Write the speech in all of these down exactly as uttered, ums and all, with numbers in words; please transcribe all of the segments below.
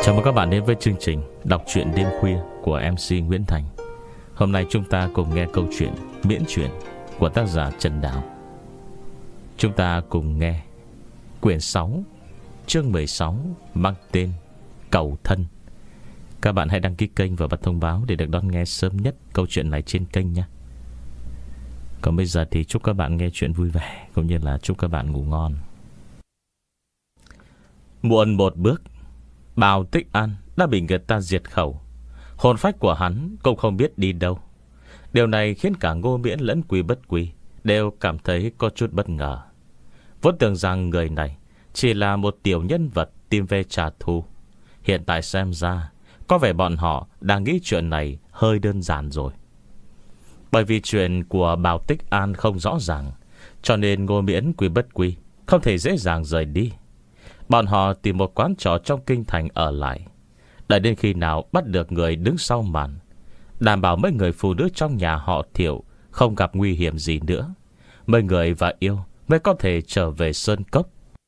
Chào mừng các bạn đến với chương trình đọc truyện đêm khuya của em xê Nguyễn Thành. Hôm nay chúng ta cùng nghe câu chuyện miễn truyện của tác giả Trần Đào. Chúng ta cùng nghe quyển sáu, chương mười sáu, mang tên Cầu Thân. Các bạn hãy đăng ký kênh và bật thông báo để được đón nghe sớm nhất câu chuyện này trên kênh nhé. Còn bây giờ thì chúc các bạn nghe chuyện vui vẻ, cũng như là chúc các bạn ngủ ngon. Muộn một bước, Bào Tích An đã bị người ta diệt khẩu. Hồn phách của hắn cũng không biết đi đâu. Điều này khiến cả Ngô Miễn lẫn Quy Bất Quy đều cảm thấy có chút bất ngờ. Vốn tưởng rằng người này chỉ là một tiểu nhân vật tìm về trả thù. Hiện tại xem ra có vẻ bọn họ đang nghĩ chuyện này hơi đơn giản rồi. Bởi vì chuyện của Bào Tích An không rõ ràng, cho nên Ngô Miễn, Quy Bất Quy không thể dễ dàng rời đi. Bọn họ tìm một quán trọ trong kinh thành ở lại, đợi đến khi nào bắt được người đứng sau màn, đảm bảo mấy người phụ nữ trong nhà họ Thiệu không gặp nguy hiểm gì nữa, mấy người và yêu mới có thể trở về Sơn Cốc.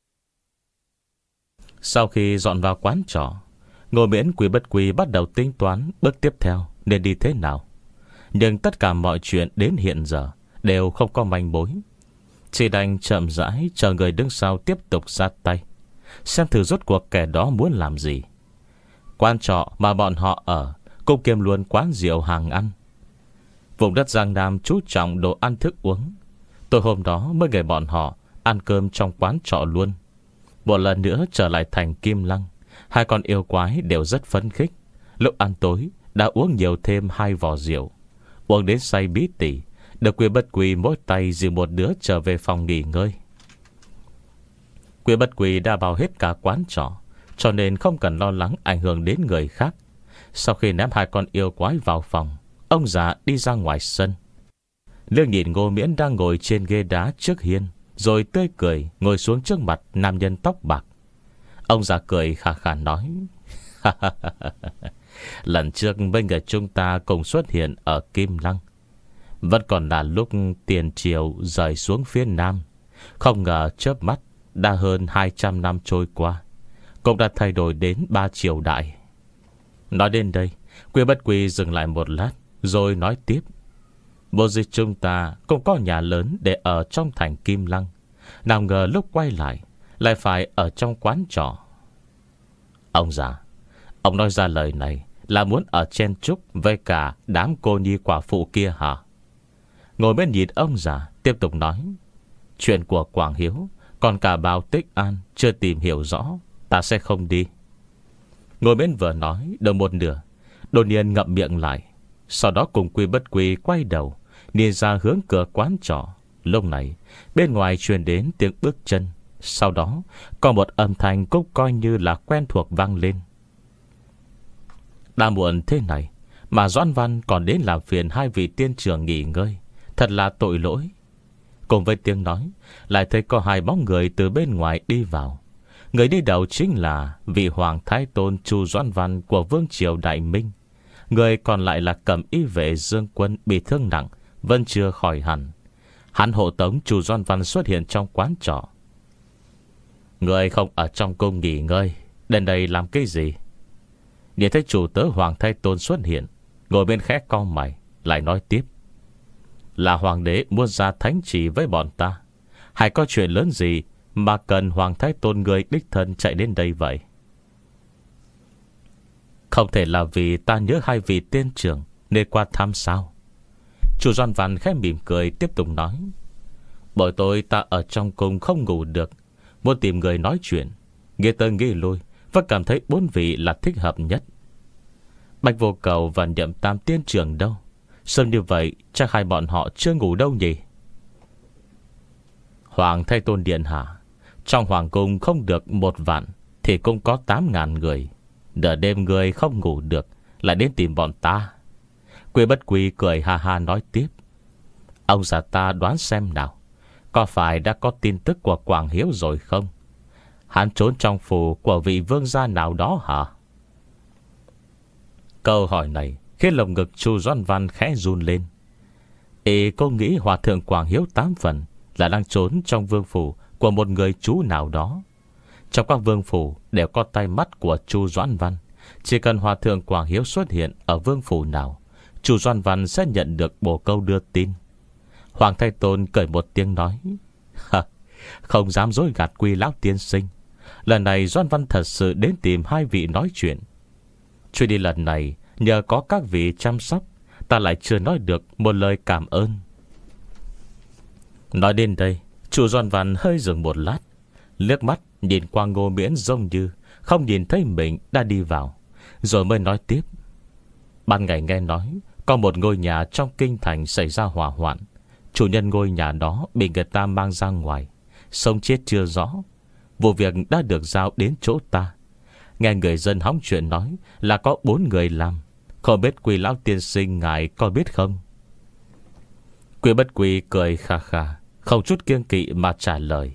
Sau khi dọn vào quán trọ, Ngô Miễn, Quy Bất Quy bắt đầu tính toán bước tiếp theo nên đi thế nào. Nhưng tất cả mọi chuyện đến hiện giờ đều không có manh mối. Chỉ đành chậm rãi chờ người đứng sau tiếp tục ra tay, xem thử rốt cuộc kẻ đó muốn làm gì. Quán trọ mà bọn họ ở cũng kiêm luôn quán rượu hàng ăn. Vùng đất Giang Nam chú trọng đồ ăn thức uống. Tối hôm đó mấy người bọn họ ăn cơm trong quán trọ luôn. Một lần nữa trở lại thành Kim Lăng, hai con yêu quái đều rất phấn khích. Lúc ăn tối đã uống nhiều thêm hai vò rượu, uống đến say bí tỉ, được Quy Bất Quy mỗi tay dìu một đứa trở về phòng nghỉ ngơi. Quy Bất Quy đã vào hết cả quán trọ, cho nên không cần lo lắng ảnh hưởng đến người khác. Sau khi ném hai con yêu quái vào phòng, ông già đi ra ngoài sân. Liếc nhìn Ngô Miễn đang ngồi trên ghế đá trước hiên, rồi tươi cười ngồi xuống trước mặt nam nhân tóc bạc. Ông già cười khà khà nói: lần trước mấy người chúng ta cùng xuất hiện ở Kim Lăng, vẫn còn là lúc tiền triều rời xuống phía Nam. Không ngờ chớp mắt đã hơn hai trăm năm trôi qua, cũng đã thay đổi đến ba triều đại. Nói đến đây, Quy Bất Quy dừng lại một lát, rồi nói tiếp: Bộ dịch chúng ta cũng có nhà lớn để ở trong thành Kim Lăng, nào ngờ lúc quay lại lại phải ở trong quán trọ. Ông già, ông nói ra lời này là muốn ở chen chúc với cả đám cô nhi quả phụ kia hả? Ngồi bên nhìn ông già tiếp tục nói: chuyện của Quảng Hiếu còn cả Bào Tích An chưa tìm hiểu rõ, ta sẽ không đi. Ngồi bên vừa nói được một nửa, đột nhiên ngậm miệng lại. Sau đó cùng Quy Bất Quy quay đầu nhìn ra hướng cửa quán trọ. Lúc này bên ngoài truyền đến tiếng bước chân, sau đó có một âm thanh cũng coi như là quen thuộc vang lên. Đã muộn thế này mà Doãn Văn còn đến làm phiền hai vị tiên trưởng nghỉ ngơi, thật là tội lỗi. Cùng với tiếng nói, lại thấy có hai bóng người từ bên ngoài đi vào. Người đi đầu chính là vị Hoàng Thái Tôn Chu Doãn Văn của Vương triều Đại Minh. Người còn lại là Cẩm Y vệ Dương Quân bị thương nặng, vẫn chưa khỏi hẳn. Hắn hộ tống Chu Doãn Văn xuất hiện trong quán trọ. Người không ở trong cung nghỉ ngơi, đến đây làm cái gì? Nhìn thấy chủ tớ Hoàng Thái Tôn xuất hiện, ngồi bên khẽ cau mày, lại nói tiếp: là hoàng đế muốn ra thánh chỉ với bọn ta, hay có chuyện lớn gì mà cần Hoàng Thái Tôn người đích thân chạy đến đây vậy? Không thể là vì ta nhớ hai vị tiên trưởng nên qua thăm sao? Chu Doãn Văn khẽ mỉm cười tiếp tục nói: buổi tối ta ở trong cung không ngủ được, muốn tìm người nói chuyện. Nghe tới nghĩ lui, vẫn cảm thấy bốn vị là thích hợp nhất. Bạch Vô Cầu và Nhậm Tam tiên trưởng đâu? Sớm như vậy chắc hai bọn họ chưa ngủ đâu nhỉ? Hoàng Thái Tôn điện hạ, trong hoàng cung không được một vạn thì cũng có tám ngàn người. Nửa đêm người không ngủ được lại đến tìm bọn ta. Quy Bất Quy cười ha ha nói tiếp: ông già ta đoán xem nào, có phải đã có tin tức của Quảng Hiếu rồi không? Hắn trốn trong phủ của vị vương gia nào đó hả? Câu hỏi này khiến lồng ngực Chu Doãn Văn khẽ run lên. Ý cô nghĩ Hòa thượng Quảng Hiếu tám phần là đang trốn trong vương phủ của một người chú nào đó. Trong các vương phủ đều có tay mắt của Chu Doãn Văn, Chỉ cần Hòa thượng Quảng Hiếu xuất hiện ở vương phủ nào, chủ Doan Văn sẽ nhận được bổ câu đưa tin. Hoàng Thái Tôn cười một tiếng nói: Không dám dối gạt Quy lão tiên sinh, lần này Doan Văn thật sự đến tìm hai vị nói chuyện. Chuyến đi lần này nhờ có các vị chăm sóc, ta lại chưa nói được một lời cảm ơn. Nói đến đây, chủ Doan Văn hơi dừng một lát, liếc mắt nhìn qua Ngô Miễn giống như không nhìn thấy mình đã đi vào, rồi mới nói tiếp: Ban ngày nghe nói có một ngôi nhà trong kinh thành xảy ra hỏa hoạn. Chủ nhân ngôi nhà đó bị người ta mang ra ngoài, sống chết chưa rõ. Vụ việc đã được giao đến chỗ ta. Nghe người dân hóng chuyện nói là có bốn người làm. Không biết Quy lão tiên sinh ngài có biết không? Quy Bất Quy cười kha kha, không chút kiêng kỵ mà trả lời: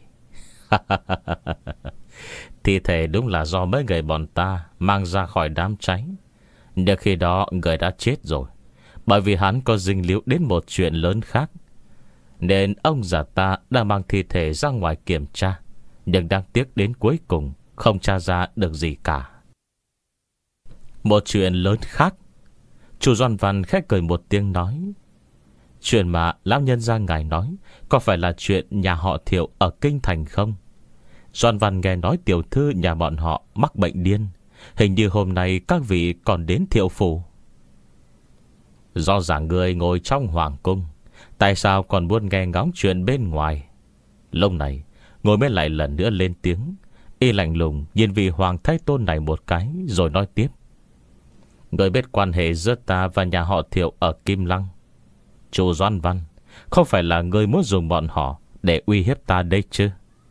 Thi thể đúng là do mấy người bọn ta mang ra khỏi đám cháy. Nhưng khi đó người đã chết rồi, bởi vì hắn có dính líu đến một chuyện lớn khác, nên ông già ta đã mang thi thể ra ngoài kiểm tra. Nhưng đáng tiếc đến cuối cùng không tra ra được gì cả. Một chuyện lớn khác? Chủ Doan Văn khẽ cười một tiếng nói: Chuyện mà lão nhân gia ngài nói có phải là chuyện nhà họ Thiệu ở kinh thành không? Doan Văn nghe nói tiểu thư nhà bọn họ mắc bệnh điên. Hình như hôm nay các vị còn đến Thiệu phủ. Do rằng người ngồi trong hoàng cung, tại sao còn muốn nghe ngóng chuyện bên ngoài? Lúc này Ngồi mới lại lần nữa lên tiếng, y lạnh lùng nhìn vị Hoàng Thái Tôn này một cái, rồi nói tiếp: Người biết quan hệ giữa ta và nhà họ Thiệu ở Kim Lăng. Chủ Doan Văn, không phải là người muốn dùng bọn họ để uy hiếp ta đây chứ?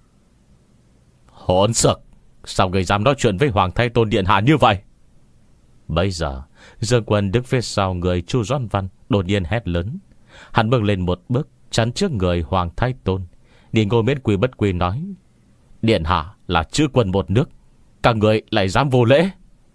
Hỗn xược! Sao người dám nói chuyện với Hoàng Thái Tôn điện hạ như vậy? Bây giờ Dương Quân đứng phía sau người Chu Doan Văn đột nhiên hét lớn. Hắn bước lên một bước chắn trước người Hoàng Thái Tôn, nhìn Ngô Miễn Quy Bất Quy nói: Điện hạ là chữ quân một nước, các người lại dám vô lễ.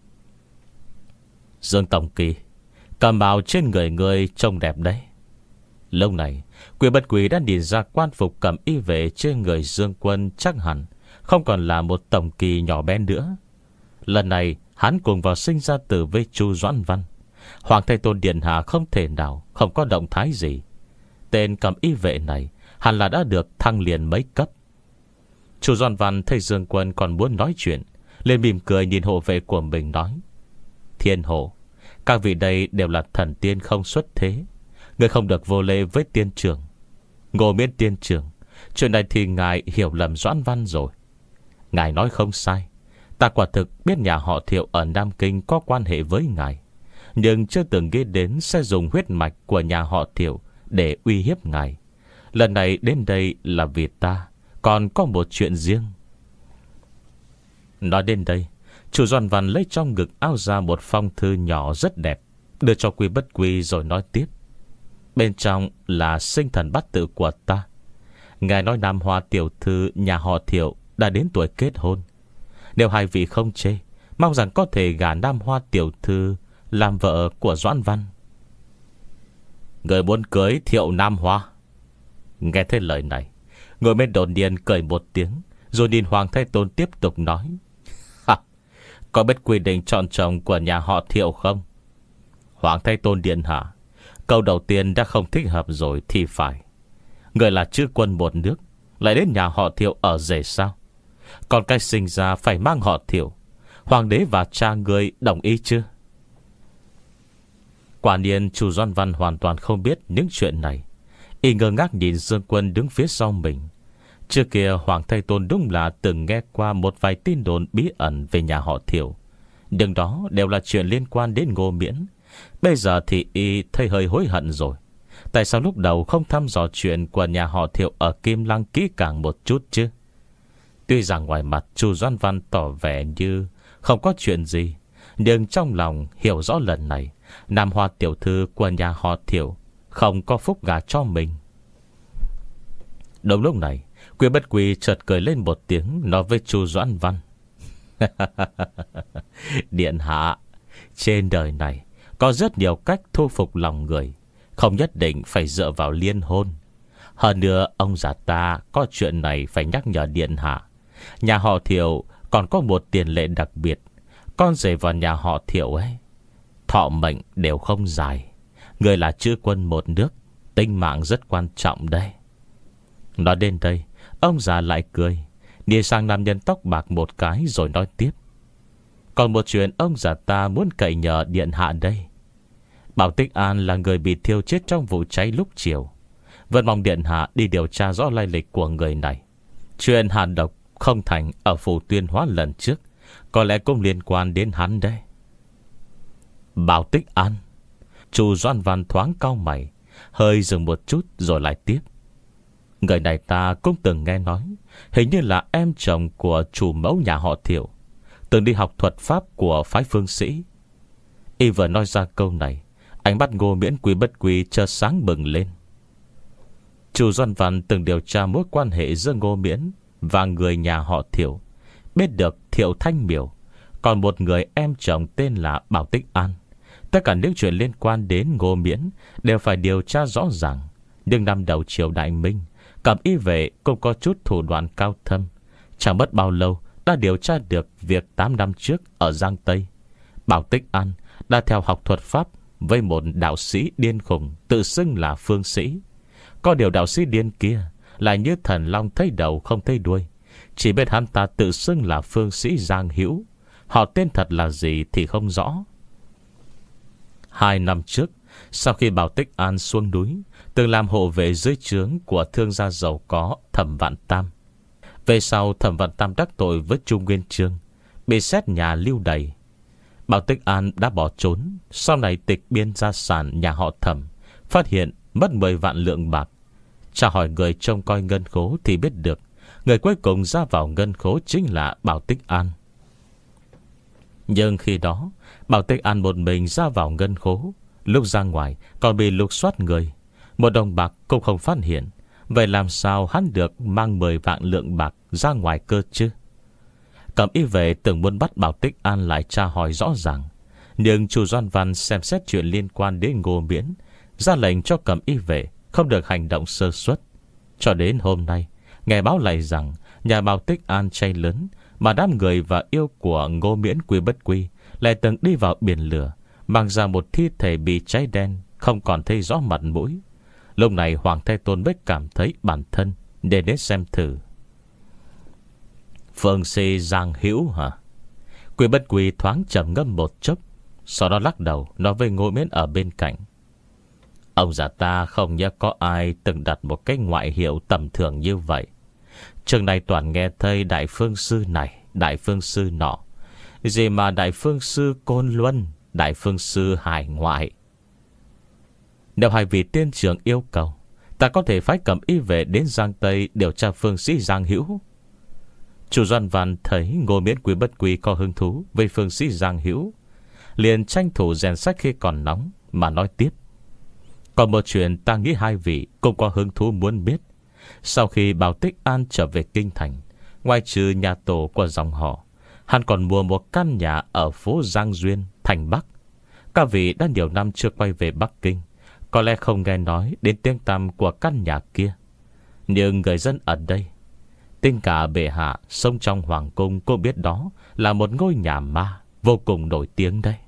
Dương Tổng Kỳ, cẩm bào trên người người trông đẹp đấy. Lúc này Quy Bất Quy đã nhìn ra quan phục cẩm y vệ trên người Dương Quân chắc hẳn không còn là một tổng kỳ nhỏ bé nữa. Lần này hắn cùng vào sinh ra tử với Chu Doãn Văn. Hoàng Thái Tôn điện hạ không thể nào không có động thái gì. Tên cẩm y vệ này hẳn là đã được thăng liền mấy cấp. Chu Doãn Văn thấy Dương Quân còn muốn nói chuyện, lên mỉm cười nhìn hộ vệ của mình nói: Thiên hộ, các vị đây đều là thần tiên không xuất thế, người không được vô lễ với tiên trưởng. Ngô Miễn tiên trưởng, chuyện này thì ngài hiểu lầm Doãn Văn rồi. Ngài nói không sai, ta quả thực biết nhà họ Thiệu ở Nam Kinh có quan hệ với ngài, nhưng chưa từng nghĩ đến sẽ dùng huyết mạch của nhà họ Thiệu để uy hiếp ngài. Lần này đến đây là vì ta còn có một chuyện riêng. Nói đến đây, Chủ Doan Văn lấy trong ngực áo ra một phong thư nhỏ rất đẹp, đưa cho Quy Bất Quy rồi nói tiếp: Bên trong là sinh thần bát tự của ta. Ngài nói Nam Hoa tiểu thư nhà họ Thiệu đã đến tuổi kết hôn. Nếu hai vị không chê, mong rằng có thể gả Nam Hoa tiểu thư làm vợ của Doãn Văn. Người muốn cưới Thiệu Nam Hoa? Nghe thấy lời này, người bên đột nhiên cười một tiếng, rồi nhìn Hoàng Thái Tôn tiếp tục nói: Có biết quy định chọn chồng của nhà họ Thiệu không? Hoàng Thái Tôn điện hạ, câu đầu tiên đã không thích hợp rồi thì phải. Người là chư quân một nước, lại đến nhà họ Thiệu ở rể sao? Còn cái sinh ra phải mang họ Thiệu, hoàng đế và cha người đồng ý chưa? Quả nhiên Chu Doan Văn hoàn toàn không biết những chuyện này. Y ngơ ngác nhìn Dương Quân đứng phía sau mình. Trước kia Hoàng Thái Tôn đúng là từng nghe qua một vài tin đồn bí ẩn về nhà họ Thiệu, nhưng đó đều là chuyện liên quan đến Ngô Miễn. Bây giờ thì y thấy hơi hối hận rồi. Tại sao lúc đầu không thăm dò chuyện của nhà họ Thiệu ở Kim Lăng kỹ càng một chút chứ? Tuy rằng ngoài mặt Chu Doan Văn tỏ vẻ như không có chuyện gì, nhưng trong lòng hiểu rõ lần này Nam Hoa tiểu thư của nhà họ Thiệu không có phúc gả cho mình. Đúng lúc này, Quy Bất Quy chợt cười lên một tiếng, nói với Chu Doãn Văn: Điện hạ, trên đời này có rất nhiều cách thu phục lòng người, không nhất định phải dựa vào liên hôn. Hơn nữa ông già ta có chuyện này phải nhắc nhở điện hạ. Nhà họ Thiệu còn có một tiền lệ đặc biệt, Con rể vào nhà họ Thiệu ấy, thọ mệnh đều không dài. Người là chữ quân một nước, tính mạng rất quan trọng đây. Nói đến đây, ông già lại cười, đi sang nam nhân tóc bạc một cái rồi nói tiếp. Còn một chuyện ông già ta muốn cậy nhờ điện hạ đây. Bảo Tích An là người bị thiêu chết trong vụ cháy lúc chiều. Vẫn mong điện hạ đi điều tra rõ lai lịch của người này. Chuyện hàn độc không thành ở phủ Tuyên Hóa lần trước có lẽ cũng liên quan đến hắn đây. Bảo Tích An. Chu Doan Văn thoáng cau mày, hơi dừng một chút rồi lại tiếp. Người này ta cũng từng nghe nói, hình như là em chồng của chủ mẫu nhà họ Thiệu, từng đi học thuật pháp của phái Phương Sĩ. Y vừa nói ra câu này, ánh mắt Ngô Miễn Quý Bất Quý chợt sáng bừng lên. Chu Doan Văn từng điều tra mối quan hệ giữa Ngô Miễn và người nhà họ Thiệu, biết được Thiệu Thanh Miểu còn một người em chồng tên là Bảo Tích An. Tất cả những chuyện liên quan đến Ngô Miễn đều phải điều tra rõ ràng. Nhưng năm đầu triều Đại Minh, Cẩm Y Vệ cũng có chút thủ đoạn cao thâm. Chẳng mất bao lâu đã điều tra được việc tám năm trước ở Giang Tây, Bảo Tích An đã theo học thuật pháp với một đạo sĩ điên khùng tự xưng là Phương Sĩ. Có điều đạo sĩ điên kia lại như thần long thấy đầu không thấy đuôi, chỉ biết hắn ta tự xưng là Phương Sĩ Giang Hữu. Họ tên thật là gì thì không rõ. Hai năm trước, sau khi Bảo Tích An xuống núi, từng làm hộ vệ dưới trướng của thương gia giàu có Thẩm Vạn Tam. Về sau Thẩm Vạn Tam đắc tội với Trung Nguyên Chương, bị xét nhà lưu đày. Bảo Tích An đã bỏ trốn. Sau này tịch biên gia sản nhà họ Thẩm, phát hiện mất mười vạn lượng bạc. Trả hỏi người trông coi ngân khố thì biết được người cuối cùng ra vào ngân khố chính là Bảo Tích An. Nhưng khi đó Bảo Tích An một mình ra vào ngân khố, lúc ra ngoài còn bị lục soát người, một đồng bạc cũng không phát hiện. Vậy làm sao hắn được mang mười vạn lượng bạc ra ngoài cơ chứ? Cẩm Y Vệ từng muốn bắt Bảo Tích An lại tra hỏi rõ ràng, nhưng Chu Doan Văn xem xét chuyện liên quan đến Ngô Miễn, ra lệnh cho Cẩm Y Vệ không được hành động sơ suất. Cho đến hôm nay, nghe báo lại rằng nhà Bảo Tích An cháy lớn, mà đám người và yêu của Ngô Miễn Quý Bất Quý lại từng đi vào biển lửa, mang ra một thi thể bị cháy đen, không còn thấy rõ mặt mũi. Lúc này Hoàng Thái Tôn mới cảm thấy bản thân để đến xem thử. Phương Sĩ Giang Hữu hả? Quý Bất Quý thoáng trầm ngâm một chốc, sau đó lắc đầu nói với Ngô Miễn ở bên cạnh. Ông già ta không nhớ có ai từng đặt một cái ngoại hiệu tầm thường như vậy. Trường này toàn nghe thấy Đại Phương Sư này, Đại Phương Sư nọ, gì mà Đại Phương Sư Côn Luân, Đại Phương Sư Hải Ngoại. Nếu hai vị tiên trưởng yêu cầu, ta có thể phái Cẩm Y Vệ đến Giang Tây điều tra Phương Sĩ Giang Hữu. Chu Doan Văn thấy Ngô Miễn Quý Bất Quý có hứng thú với Phương Sĩ Giang Hữu, liền tranh thủ rèn sách khi còn nóng mà nói tiếp. Còn một chuyện ta nghĩ hai vị cũng có hứng thú muốn biết. Sau khi Bảo Tích An trở về kinh thành, ngoài trừ nhà tổ của dòng họ, hắn còn mua một căn nhà ở phố Giang Duyên, thành Bắc. Các vị đã nhiều năm chưa quay về Bắc Kinh, có lẽ không nghe nói đến tiếng tăm của căn nhà kia. Nhưng người dân ở đây, tính cả bệ hạ sống trong hoàng cung, cũng biết đó là một ngôi nhà ma vô cùng nổi tiếng đây.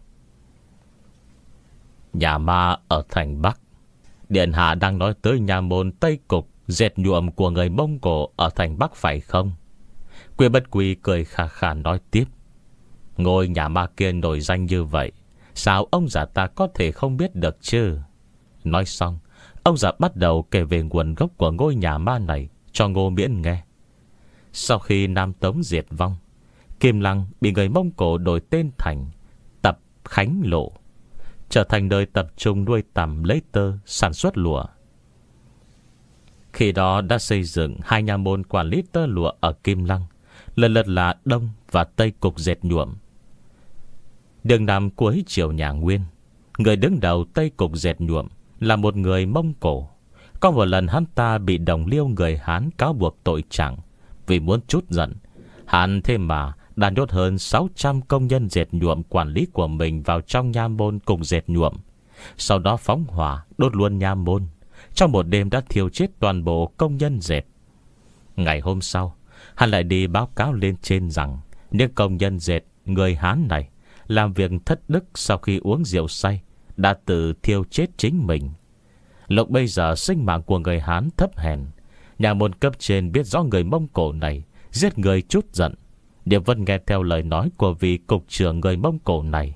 Nhà ma ở thành Bắc. Điện hạ đang nói tới nhà môn Tây Cục dệt nhuộm của người Mông Cổ ở thành Bắc phải không? Quý Bất Quý cười khà khà nói tiếp. Ngôi nhà ma kia nổi danh như vậy, sao ông già ta có thể không biết được chứ? Nói xong, ông già bắt đầu kể về nguồn gốc của ngôi nhà ma này cho Ngô Miễn nghe. Sau khi Nam Tống diệt vong, Kim Lăng bị người Mông Cổ đổi tên thành Tập Khánh Lộ, trở thành nơi tập trung nuôi tằm lấy tơ, sản xuất lụa. Khi đó đã xây dựng hai nhà môn quản lý tơ lụa ở Kim Lăng, lần lượt là Đông và Tây Cục dệt nhuộm. Đường năm cuối triều nhà Nguyên, người đứng đầu Tây Cục dệt nhuộm là một người Mông Cổ. Có một lần hắn ta bị đồng liêu người Hán cáo buộc tội trạng. Vì muốn trút giận, hắn thế mà đã nhốt hơn sáu trăm công nhân dệt nhuộm quản lý của mình vào trong nha môn cùng dệt nhuộm. Sau đó phóng hỏa đốt luôn nha môn. Trong một đêm đã thiêu chết toàn bộ công nhân dệt. Ngày hôm sau, hắn lại đi báo cáo lên trên rằng những công nhân dệt người Hán này làm việc thất đức sau khi uống rượu say, đã tự thiêu chết chính mình. Lúc bây giờ sinh mạng của người Hán thấp hèn, nhà môn cấp trên biết rõ người Mông Cổ này giết người chút giận, nhưng vẫn nghe theo lời nói của vị cục trưởng người Mông Cổ này,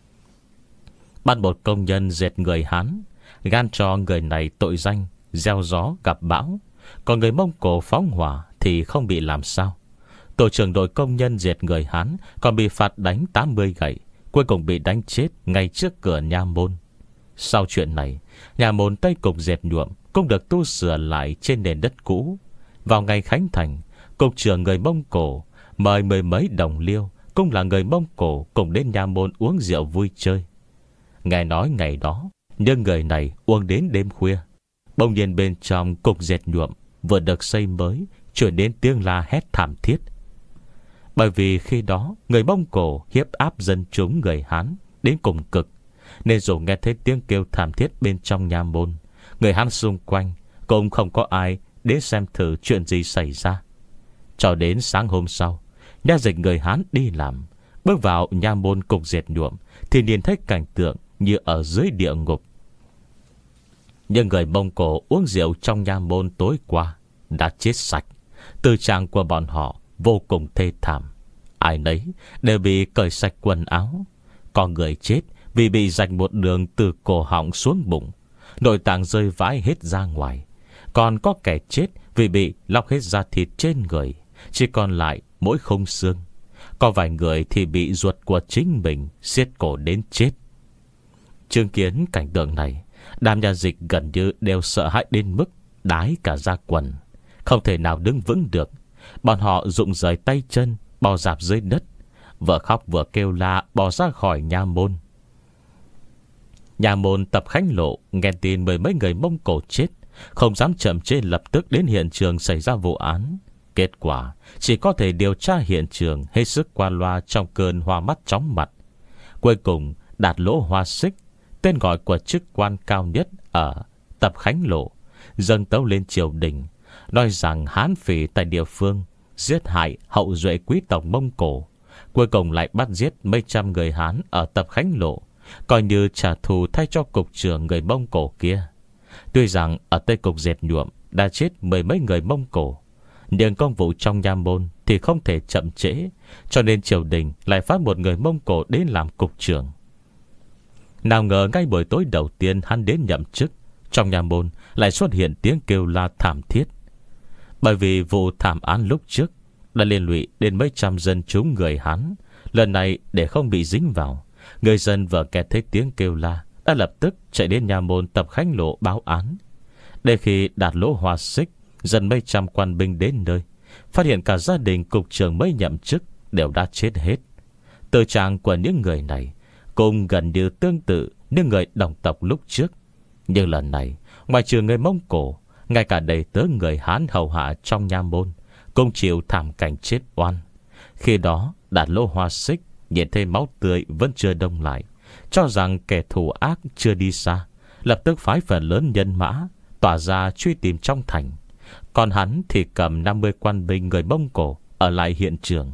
bắt một công nhân diệt người Hán, gan cho người này tội danh gieo gió gặp bão. Còn người Mông Cổ phóng hỏa thì không bị làm sao. Tổ trưởng đội công nhân diệt người Hán còn bị phạt đánh tám mươi gậy, cuối cùng bị đánh chết ngay trước cửa nha môn. Sau chuyện này, nhà môn Tây Cục dệt nhuộm cũng được tu sửa lại trên nền đất cũ. Vào ngày khánh thành, cục trưởng người Mông Cổ mời mười mấy đồng liêu, cũng là người Mông Cổ, cùng đến nha môn uống rượu vui chơi. Nghe nói ngày đó, nhưng người này uống đến đêm khuya, bỗng nhiên bên trong cục dệt nhuộm vừa được xây mới chuyển đến tiếng la hét thảm thiết. Bởi vì khi đó người Mông Cổ hiếp áp dân chúng người Hán đến cùng cực, nên dù nghe thấy tiếng kêu thảm thiết bên trong nha môn, người Hán xung quanh cũng không có ai đến xem thử chuyện gì xảy ra. Cho đến sáng hôm sau, nha dịch người Hán đi làm, bước vào nha môn cục dệt nhuộm thì nhìn thấy cảnh tượng như ở dưới địa ngục. Nhưng người Mông Cổ uống rượu trong nha môn tối qua đã chết sạch. Tư trạng của bọn họ vô cùng thê thảm. Ai nấy đều bị cởi sạch quần áo. Có người chết vì bị rạch một đường từ cổ họng xuống bụng, nội tạng rơi vãi hết ra ngoài. Còn có kẻ chết vì bị lóc hết da thịt trên người, chỉ còn lại mỗi khung xương. Có vài người thì bị ruột của chính mình siết cổ đến chết. Chứng kiến cảnh tượng này, đám nha dịch gần như đều sợ hãi đến mức đái cả da quần, không thể nào đứng vững được. Bọn họ rụng rời tay chân, bò rạp dưới đất, vừa khóc vừa kêu la bò ra khỏi nha môn. Nhà môn Tập Khánh Lộ nghe tin mười mấy người Mông Cổ chết, không dám chậm trễ, lập tức đến hiện trường xảy ra vụ án. Kết quả chỉ có thể điều tra hiện trường hết sức qua loa trong cơn hoa mắt chóng mặt. Cuối cùng Đạt Lỗ Hoa Xích, tên gọi của chức quan cao nhất ở Tập Khánh Lộ, dâng tấu lên triều đình, nói rằng Hán phỉ tại địa phương giết hại hậu duệ quý tộc Mông Cổ, cuối cùng lại bắt giết mấy trăm người Hán ở Tập Khánh Lộ, coi như trả thù thay cho cục trưởng người Mông Cổ kia. Tuy rằng ở Tây Cục dệt nhuộm đã chết mười mấy người Mông Cổ, nhưng công vụ trong nha môn thì không thể chậm trễ, cho nên triều đình lại phát một người Mông Cổ đến làm cục trưởng. Nào ngờ ngay buổi tối đầu tiên hắn đến nhậm chức, trong nha môn lại xuất hiện tiếng kêu la thảm thiết. Bởi vì vụ thảm án lúc trước đã liên lụy đến mấy trăm dân chúng người Hán, lần này để không bị dính vào, người dân vừa nghe thấy tiếng kêu la đã lập tức chạy đến nha môn Tập Khánh Lộ báo án. Để khi Đạt Lỗ Hoa Xích dần mấy trăm quan binh đến nơi, phát hiện cả gia đình cục trưởng mới nhậm chức đều đã chết hết. Tư trạng của những người này cũng gần như tương tự như người đồng tộc lúc trước. Nhưng lần này, ngoài trừ người Mông Cổ, ngay cả đầy tớ người Hán hầu hạ trong nha môn cũng chịu thảm cảnh chết oan. Khi đó Đạt Lỗ Hoa Xích nhìn thấy máu tươi vẫn chưa đông lại, cho rằng kẻ thù ác chưa đi xa, lập tức phái phần lớn nhân mã tỏa ra truy tìm trong thành. Còn hắn thì cầm năm mươi quan binh người Mông Cổ ở lại hiện trường.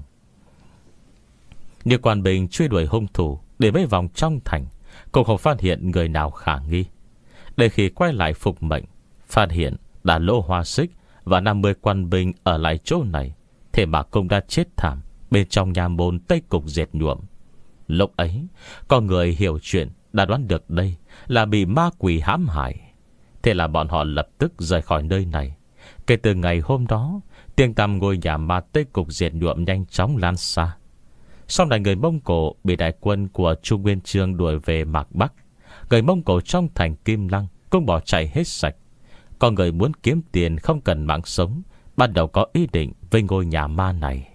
Như quan binh truy đuổi hung thủ để mấy vòng trong thành, cũng không phát hiện người nào khả nghi. Để khi quay lại phục mệnh, phát hiện Đạt Lỗ Hoa Xích và năm mươi quan binh ở lại chỗ này, thế mà cũng đã chết thảm bên trong nhà môn Tây Cục dệt nhuộm. Lúc ấy, có người hiểu chuyện đã đoán được đây là bị ma quỷ hãm hại. Thế là bọn họ lập tức rời khỏi nơi này. Kể từ ngày hôm đó, tiếng tăm ngôi nhà ma Tây Cục dệt nhuộm nhanh chóng lan xa. Sau này người Mông Cổ bị đại quân của Chu Nguyên Chương đuổi về Mạc Bắc. Người Mông Cổ trong thành Kim Lăng cũng bỏ chạy hết sạch. Có người muốn kiếm tiền không cần mạng sống, ban đầu có ý định với ngôi nhà ma này.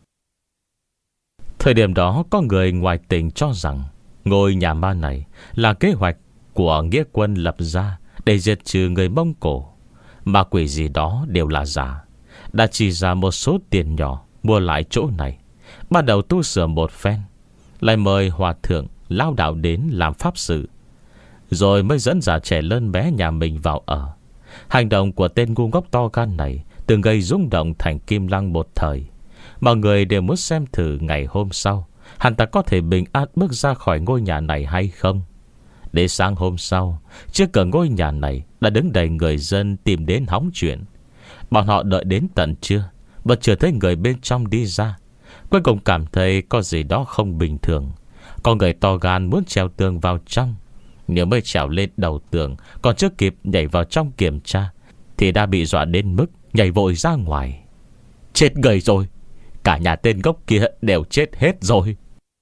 Thời điểm đó có người ngoài tỉnh cho rằng ngôi nhà ma này là kế hoạch của nghĩa quân lập ra để diệt trừ người Mông Cổ. Ma quỷ gì đó đều là giả. Đã chỉ ra một số tiền nhỏ mua lại chỗ này, bắt đầu tu sửa một phen, lại mời hòa thượng lao đạo đến làm pháp sự, rồi mới dẫn già trẻ lớn bé nhà mình vào ở. Hành động của tên ngu ngốc to gan này từng gây rung động thành Kim Lăng một thời. Mọi người đều muốn xem thử ngày hôm sau hắn ta có thể bình an bước ra khỏi ngôi nhà này hay không. Đến sáng hôm sau, trước cửa ngôi nhà này đã đứng đầy người dân tìm đến hóng chuyện. Bọn họ đợi đến tận trưa, bất chợt thấy người bên trong đi ra. Cuối cùng cảm thấy có gì đó không bình thường. Có người to gan muốn trèo tường vào trong, nhưng mới trèo lên đầu tường, còn chưa kịp nhảy vào trong kiểm tra thì đã bị dọa đến mức nhảy vội ra ngoài. Chết người rồi, cả nhà tên gốc kia đều chết hết rồi.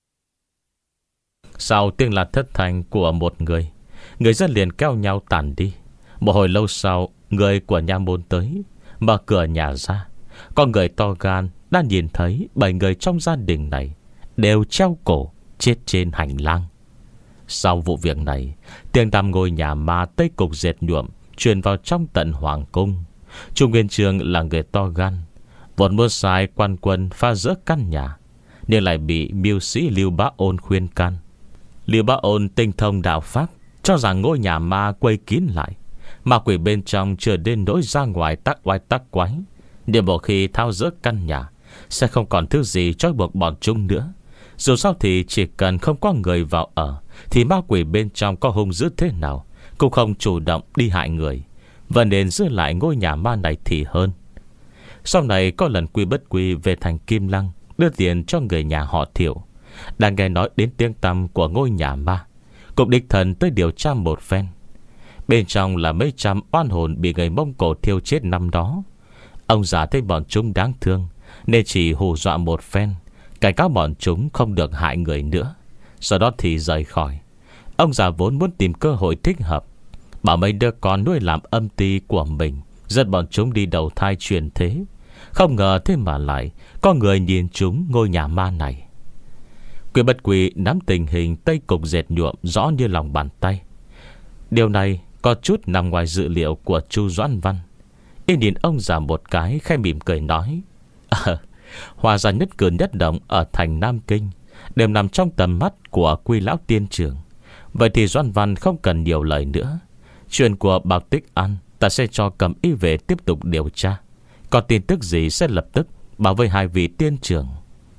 Sau tiếng là thất thanh của một người, người dân liền kéo nhau tản đi. Một hồi lâu sau, người của nha môn tới, mở cửa nhà ra. Con người to gan đã nhìn thấy bảy người trong gia đình này đều treo cổ chết trên hành lang. Sau vụ việc này, tiếng tăm ngôi nhà ma Tây Cục dệt nhuộm truyền vào trong tận hoàng cung. Trung Nguyên Chương là người to gan, vốn muốn sai quan quân phá rỡ căn nhà, nhưng lại bị mưu sĩ Lưu Bá Ôn khuyên can. Lưu Bá Ôn tinh thông đạo pháp, cho rằng ngôi nhà ma quây kín lại, ma quỷ bên trong chưa đến nỗi ra ngoài tác oai tác quái. Nhưng một khi tháo rỡ căn nhà, sẽ không còn thứ gì trói buộc bọn chúng nữa. Dù sao thì chỉ cần không có người vào ở, thì ma quỷ bên trong có hung dữ thế nào cũng không chủ động đi hại người, và nên giữ lại ngôi nhà ma này thì hơn. Sau này có lần Quy Bất Quy về thành Kim Lăng, đưa tiền cho người nhà họ Thiệu. Đang nghe nói đến tiếng tăm của ngôi nhà ma, cục đích thần tới điều tra một phen. Bên trong là mấy trăm oan hồn bị người Mông Cổ thiêu chết năm đó. Ông già thấy bọn chúng đáng thương, nên chỉ hù dọa một phen, cảnh cáo bọn chúng không được hại người nữa. Sau đó thì rời khỏi. Ông già vốn muốn tìm cơ hội thích hợp, bảo mấy đứa con nuôi làm âm ty của mình, dẫn bọn chúng đi đầu thai truyền thế. Không ngờ thế mà lại có người nhìn chúng ngôi nhà ma này. Quy Bất Quy nắm tình hình Tây Cục dệt nhuộm rõ như lòng bàn tay. Điều này có chút nằm ngoài dự liệu của Chu Doãn Văn. Y nhìn ông già một cái, khẽ mỉm cười nói: à, Hòa ra nhất cử nhất động ở thành Nam Kinh đều nằm trong tầm mắt của Quy lão tiên trưởng. Vậy thì Doãn Văn không cần nhiều lời nữa. Chuyện của Bảo Tích An ta sẽ cho Cẩm Y về tiếp tục điều tra. Có tin tức gì sẽ lập tức báo với hai vị tiên trưởng.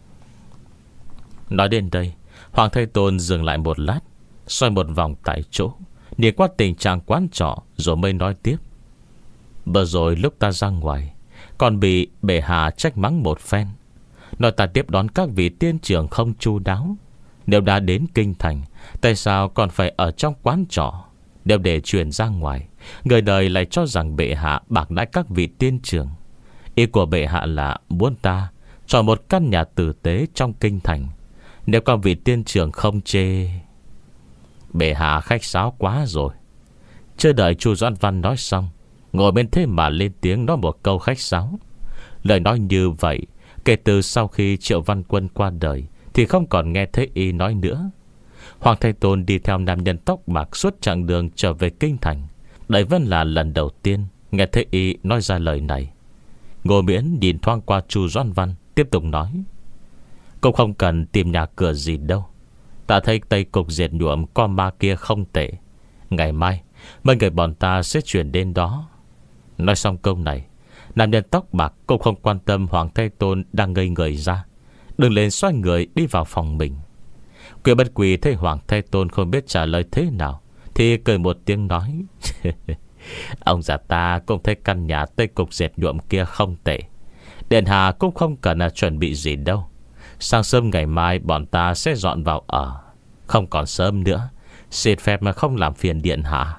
Nói đến đây, Hoàng Thái Tôn dừng lại một lát, xoay một vòng tại chỗ, nhìn qua tình trạng quán trọ, rồi mới nói tiếp: Vừa rồi lúc ta ra ngoài, còn bị bệ hạ trách mắng một phen, nói ta tiếp đón các vị tiên trưởng không chu đáo. Nếu đã đến kinh thành, tại sao còn phải ở trong quán trọ? Nếu để truyền ra ngoài, người đời lại cho rằng bệ hạ bạc đãi các vị tiên trưởng. Ý của bệ hạ là muốn ta chọn một căn nhà tử tế trong kinh thành. Nếu các vị tiên trưởng không chê, bệ hạ khách sáo quá rồi. Chưa đợi Chu Doãn Văn nói xong, ngồi bên thế mà lên tiếng nói một câu khách sáo. Lời nói như vậy, kể từ sau khi Triệu Văn Quân qua đời thì không còn nghe thấy y nói nữa. Hoàng Thái Tôn đi theo nam nhân tóc bạc suốt chặng đường trở về kinh thành. Đây vẫn là lần đầu tiên nghe thấy y nói ra lời này. Ngô Miễn nhìn thoáng qua Chu Doãn Văn, tiếp tục nói: Cũng không cần tìm nhà cửa gì đâu. Ta thấy Tây Cục dệt nhuộm con ma kia không tệ. Ngày mai mấy người bọn ta sẽ chuyển đến đó. Nói xong câu này, nam nhân tóc bạc cũng không quan tâm Hoàng Thái Tôn đang ngây người ra, đừng lên xoay người đi vào phòng mình. Quy Bất Quy thấy Hoàng Thái Tôn không biết trả lời thế nào, thì cười một tiếng nói: Ông già ta cũng thấy căn nhà Tây Cục dệt nhuộm kia không tệ. Điện hạ cũng không cần chuẩn bị gì đâu. Sáng sớm ngày mai bọn ta sẽ dọn vào ở. Không còn sớm nữa, xin phép mà không làm phiền điện hạ.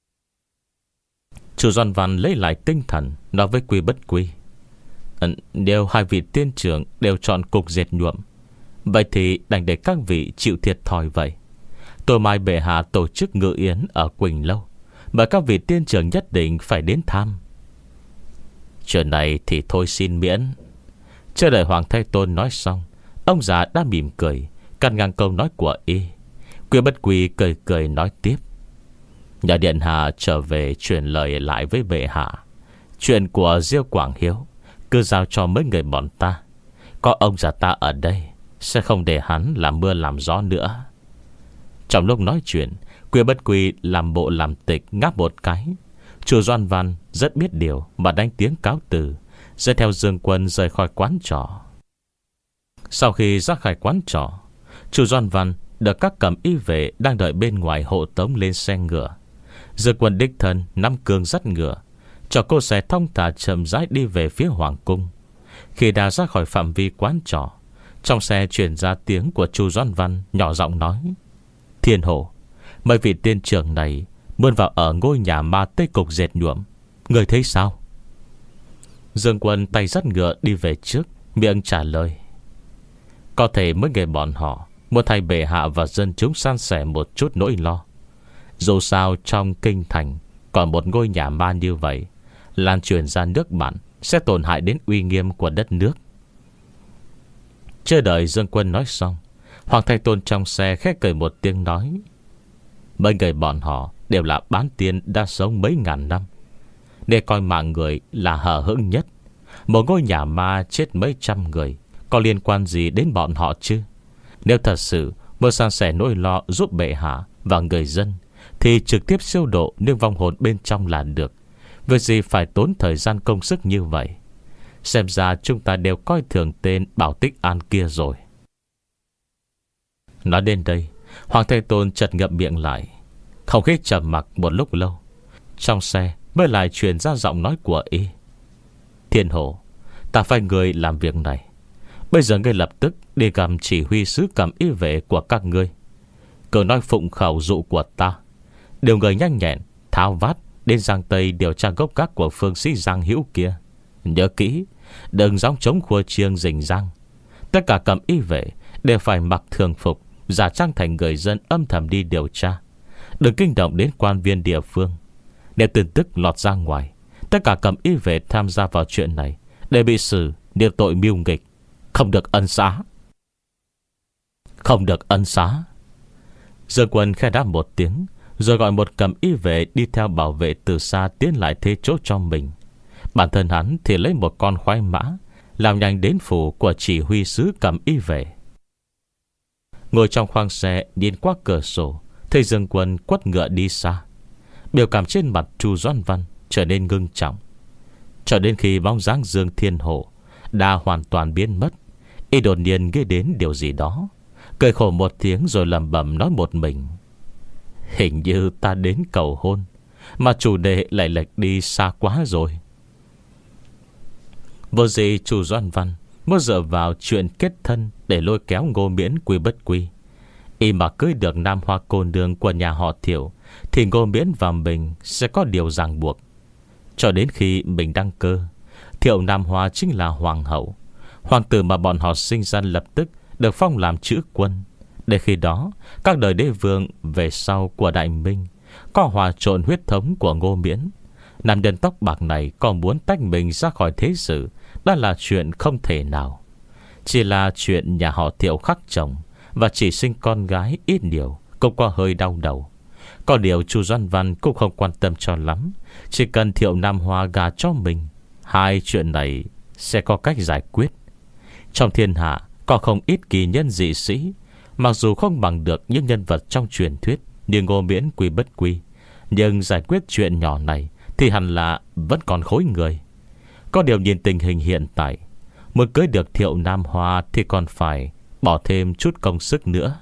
Chu Doãn Văn lấy lại tinh thần, nói với Quy Bất Quy: Nếu hai vị tiên trưởng đều chọn cục dệt nhuộm, vậy thì đành để các vị chịu thiệt thòi vậy. Tối mai bệ hạ tổ chức ngự yến ở Quỳnh Lâu, mà các vị tiên trưởng nhất định phải đến thăm. Chuyện này thì thôi xin miễn. Chưa đợi Hoàng Thái Tôn nói xong, ông già đã mỉm cười cắt ngang câu nói của y. Quy Bất Quy cười cười nói tiếp: Nhà điện hạ trở về truyền lời lại với bệ hạ. Chuyện của Diêu Quảng Hiếu cứ giao cho mấy người bọn ta. Có ông già ta ở đây, sẽ không để hắn làm mưa làm gió nữa. Trong lúc nói chuyện, Quy Bất Quy làm bộ làm tịch ngáp một cái. Chu Doãn Văn rất biết điều mà đánh tiếng cáo từ, dẫn theo Dương Quân rời khỏi quán trọ. Sau khi ra khỏi quán trọ, Chu Doan Văn được các cầm y vệ đang đợi bên ngoài hộ tống lên xe ngựa. Dương Quân đích thân nắm cương dắt ngựa, cho cô xe thong thả chậm rãi đi về phía hoàng cung. Khi đã ra khỏi phạm vi quán trọ, trong xe truyền ra tiếng của Chu Doan Văn nhỏ giọng nói: Thiên Hổ, mấy vị tiên trưởng này muốn vào ở ngôi nhà ma Tây Cục dệt nhuộm, người thấy sao? Dương Quân tay dắt ngựa đi về trước, miệng trả lời: Có thể mấy người bọn họ muốn thay bệ hạ và dân chúng san sẻ một chút nỗi lo. Dù sao trong kinh thành còn một ngôi nhà ma như vậy, lan truyền ra nước bạn sẽ tổn hại đến uy nghiêm của đất nước. Chưa đợi Dương Quân nói xong, Hoàng Thái Tôn trong xe khẽ cười một tiếng nói: Mấy người bọn họ đều là bán tiên đã sống mấy ngàn năm, để coi mạng người là hờ hững nhất. Một ngôi nhà ma chết mấy trăm người có liên quan gì đến bọn họ chứ? Nếu thật sự muốn san sẻ nỗi lo giúp bệ hạ và người dân, thì trực tiếp siêu độ nương vong hồn bên trong là được. Việc gì phải tốn thời gian công sức như vậy? Xem ra chúng ta đều coi thường tên Bảo Tích An kia rồi. Nói đến đây, Hoàng Thái Tôn chợt ngậm miệng lại. Không khí trầm mặc một lúc lâu, trong xe mới lại truyền ra giọng nói của y: Thiên Hổ, ta phải người làm việc này. Bây giờ ngươi lập tức đi gặp chỉ huy sứ cầm y vệ của các ngươi, cứ nói phụng khẩu dụ của ta, điều người nhanh nhẹn tháo vát đến Giang Tây điều tra gốc gác của phương sĩ Giang Hữu kia. Nhớ kỹ, đừng gióng chống khua chiêng rình rang. Tất cả cầm y vệ đều phải mặc thường phục, giả trang thành người dân âm thầm đi điều tra. Đừng kinh động đến quan viên địa phương. Nếu tin tức lọt ra ngoài, tất cả cầm y vệ tham gia vào chuyện này để bị xử điều tội mưu nghịch, không được ân xá. Không được ân xá. Dương Quân khẽ đáp một tiếng, rồi gọi một cầm y vệ đi theo bảo vệ từ xa tiến lại thế chỗ cho mình. Bản thân hắn thì lấy một con khoái mã, làm nhanh đến phủ của chỉ huy sứ cầm y vệ. Ngồi trong khoang xe nhìn qua cửa sổ, thấy Dương Quân quất ngựa đi xa. Biểu cảm trên mặt Chu Doan Văn trở nên ngưng trọng. Cho đến khi bóng dáng Dương Thiên Hổ đã hoàn toàn biến mất, y đột nhiên nghĩ đến điều gì đó, cười khổ một tiếng rồi lẩm bẩm nói một mình: Hình như ta đến cầu hôn, mà chủ đề lại lệch đi xa quá rồi. Vô gì Chu Doan Văn muốn dựa vào chuyện kết thân để lôi kéo Ngô Miễn quy bất quy. Y mà cưới được Nam Hoa cô nương của nhà họ Thiệu, thì Ngô Miễn và mình sẽ có điều ràng buộc. Cho đến khi mình đăng cơ, Thiệu Nam Hoa chính là hoàng hậu. Hoàng tử mà bọn họ sinh ra lập tức được phong làm chữ quân. Để khi đó, các đời đế vương về sau của Đại Minh có hòa trộn huyết thống của Ngô Miễn. Nam nhân tóc bạc này còn muốn tách mình ra khỏi thế sự, đó là chuyện không thể nào. Chỉ là chuyện nhà họ Thiệu khắc chồng và chỉ sinh con gái ít nhiều cũng có hơi đau đầu. Có điều Chu Doan Văn cũng không quan tâm cho lắm. Chỉ cần Thiệu Nam Hoa gả cho mình, hai chuyện này sẽ có cách giải quyết. Trong thiên hạ có không ít kỳ nhân dị sĩ, mặc dù không bằng được những nhân vật trong truyền thuyết như Ngô Miễn quy bất quy, nhưng giải quyết chuyện nhỏ này thì hẳn là vẫn còn khối người. Có điều nhìn tình hình hiện tại, muốn cưới được Thiệu Nam Hoa thì còn phải bỏ thêm chút công sức nữa.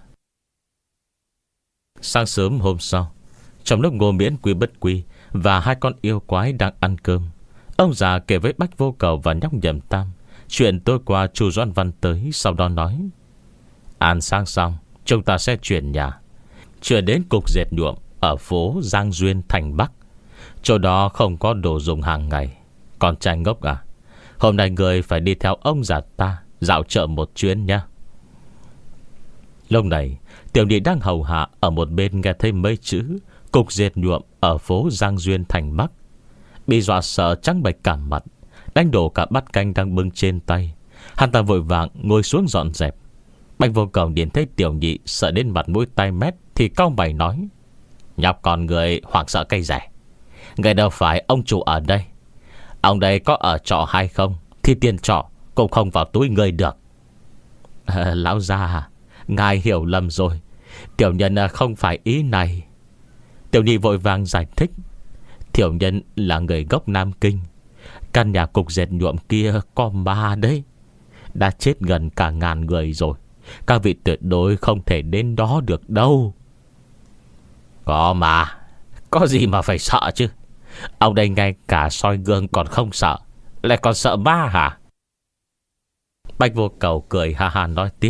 Sáng sớm hôm sau, trong lúc Ngô Miễn quy bất quy và hai con yêu quái đang ăn cơm, ông già kể với Bách Vô Cầu và nhóc Nhậm Tam chuyện tối qua Chu Doan Văn tới. Sau đó nói: Ăn sáng xong, chúng ta sẽ chuyển nhà, chuyển đến cục dệt nhuộm ở phố Giang Duyên thành Bắc. Chỗ đó không có đồ dùng hàng ngày. Con trai ngốc à, hôm nay người phải đi theo ông già ta dạo chợ một chuyến nha. Lúc này Tiểu Nhị đang hầu hạ ở một bên nghe thấy mấy chữ cục dệt nhuộm ở phố Giang Duyên thành Bắc, bị dọa sợ trắng bệch cả mặt, đánh đổ cả bát canh đang bưng trên tay. Hắn ta vội vàng ngồi xuống dọn dẹp. Bạch Vô Cầu nhìn thấy Tiểu Nhị sợ đến mặt mũi tai mét thì cau mày nói: Nhóc con người hoảng sợ cây rẻ, người đâu phải ông chủ ở đây. Ông đây có ở trọ hay không thì tiền trọ cũng không vào túi người được. à, Lão già, ngài hiểu lầm rồi, tiểu nhân không phải ý này. Tiểu Nhị vội vàng giải thích: Tiểu nhân là người gốc Nam Kinh. Căn nhà cục dệt nhuộm kia có ma đấy, đã chết gần cả ngàn người rồi, Các vị tuyệt đối không thể đến đó được đâu. Có mà, có gì mà phải sợ chứ. Ông đây ngay cả soi gương còn không sợ, lại còn sợ ma hả? Bạch Vô Cầu cười ha ha nói tiếp.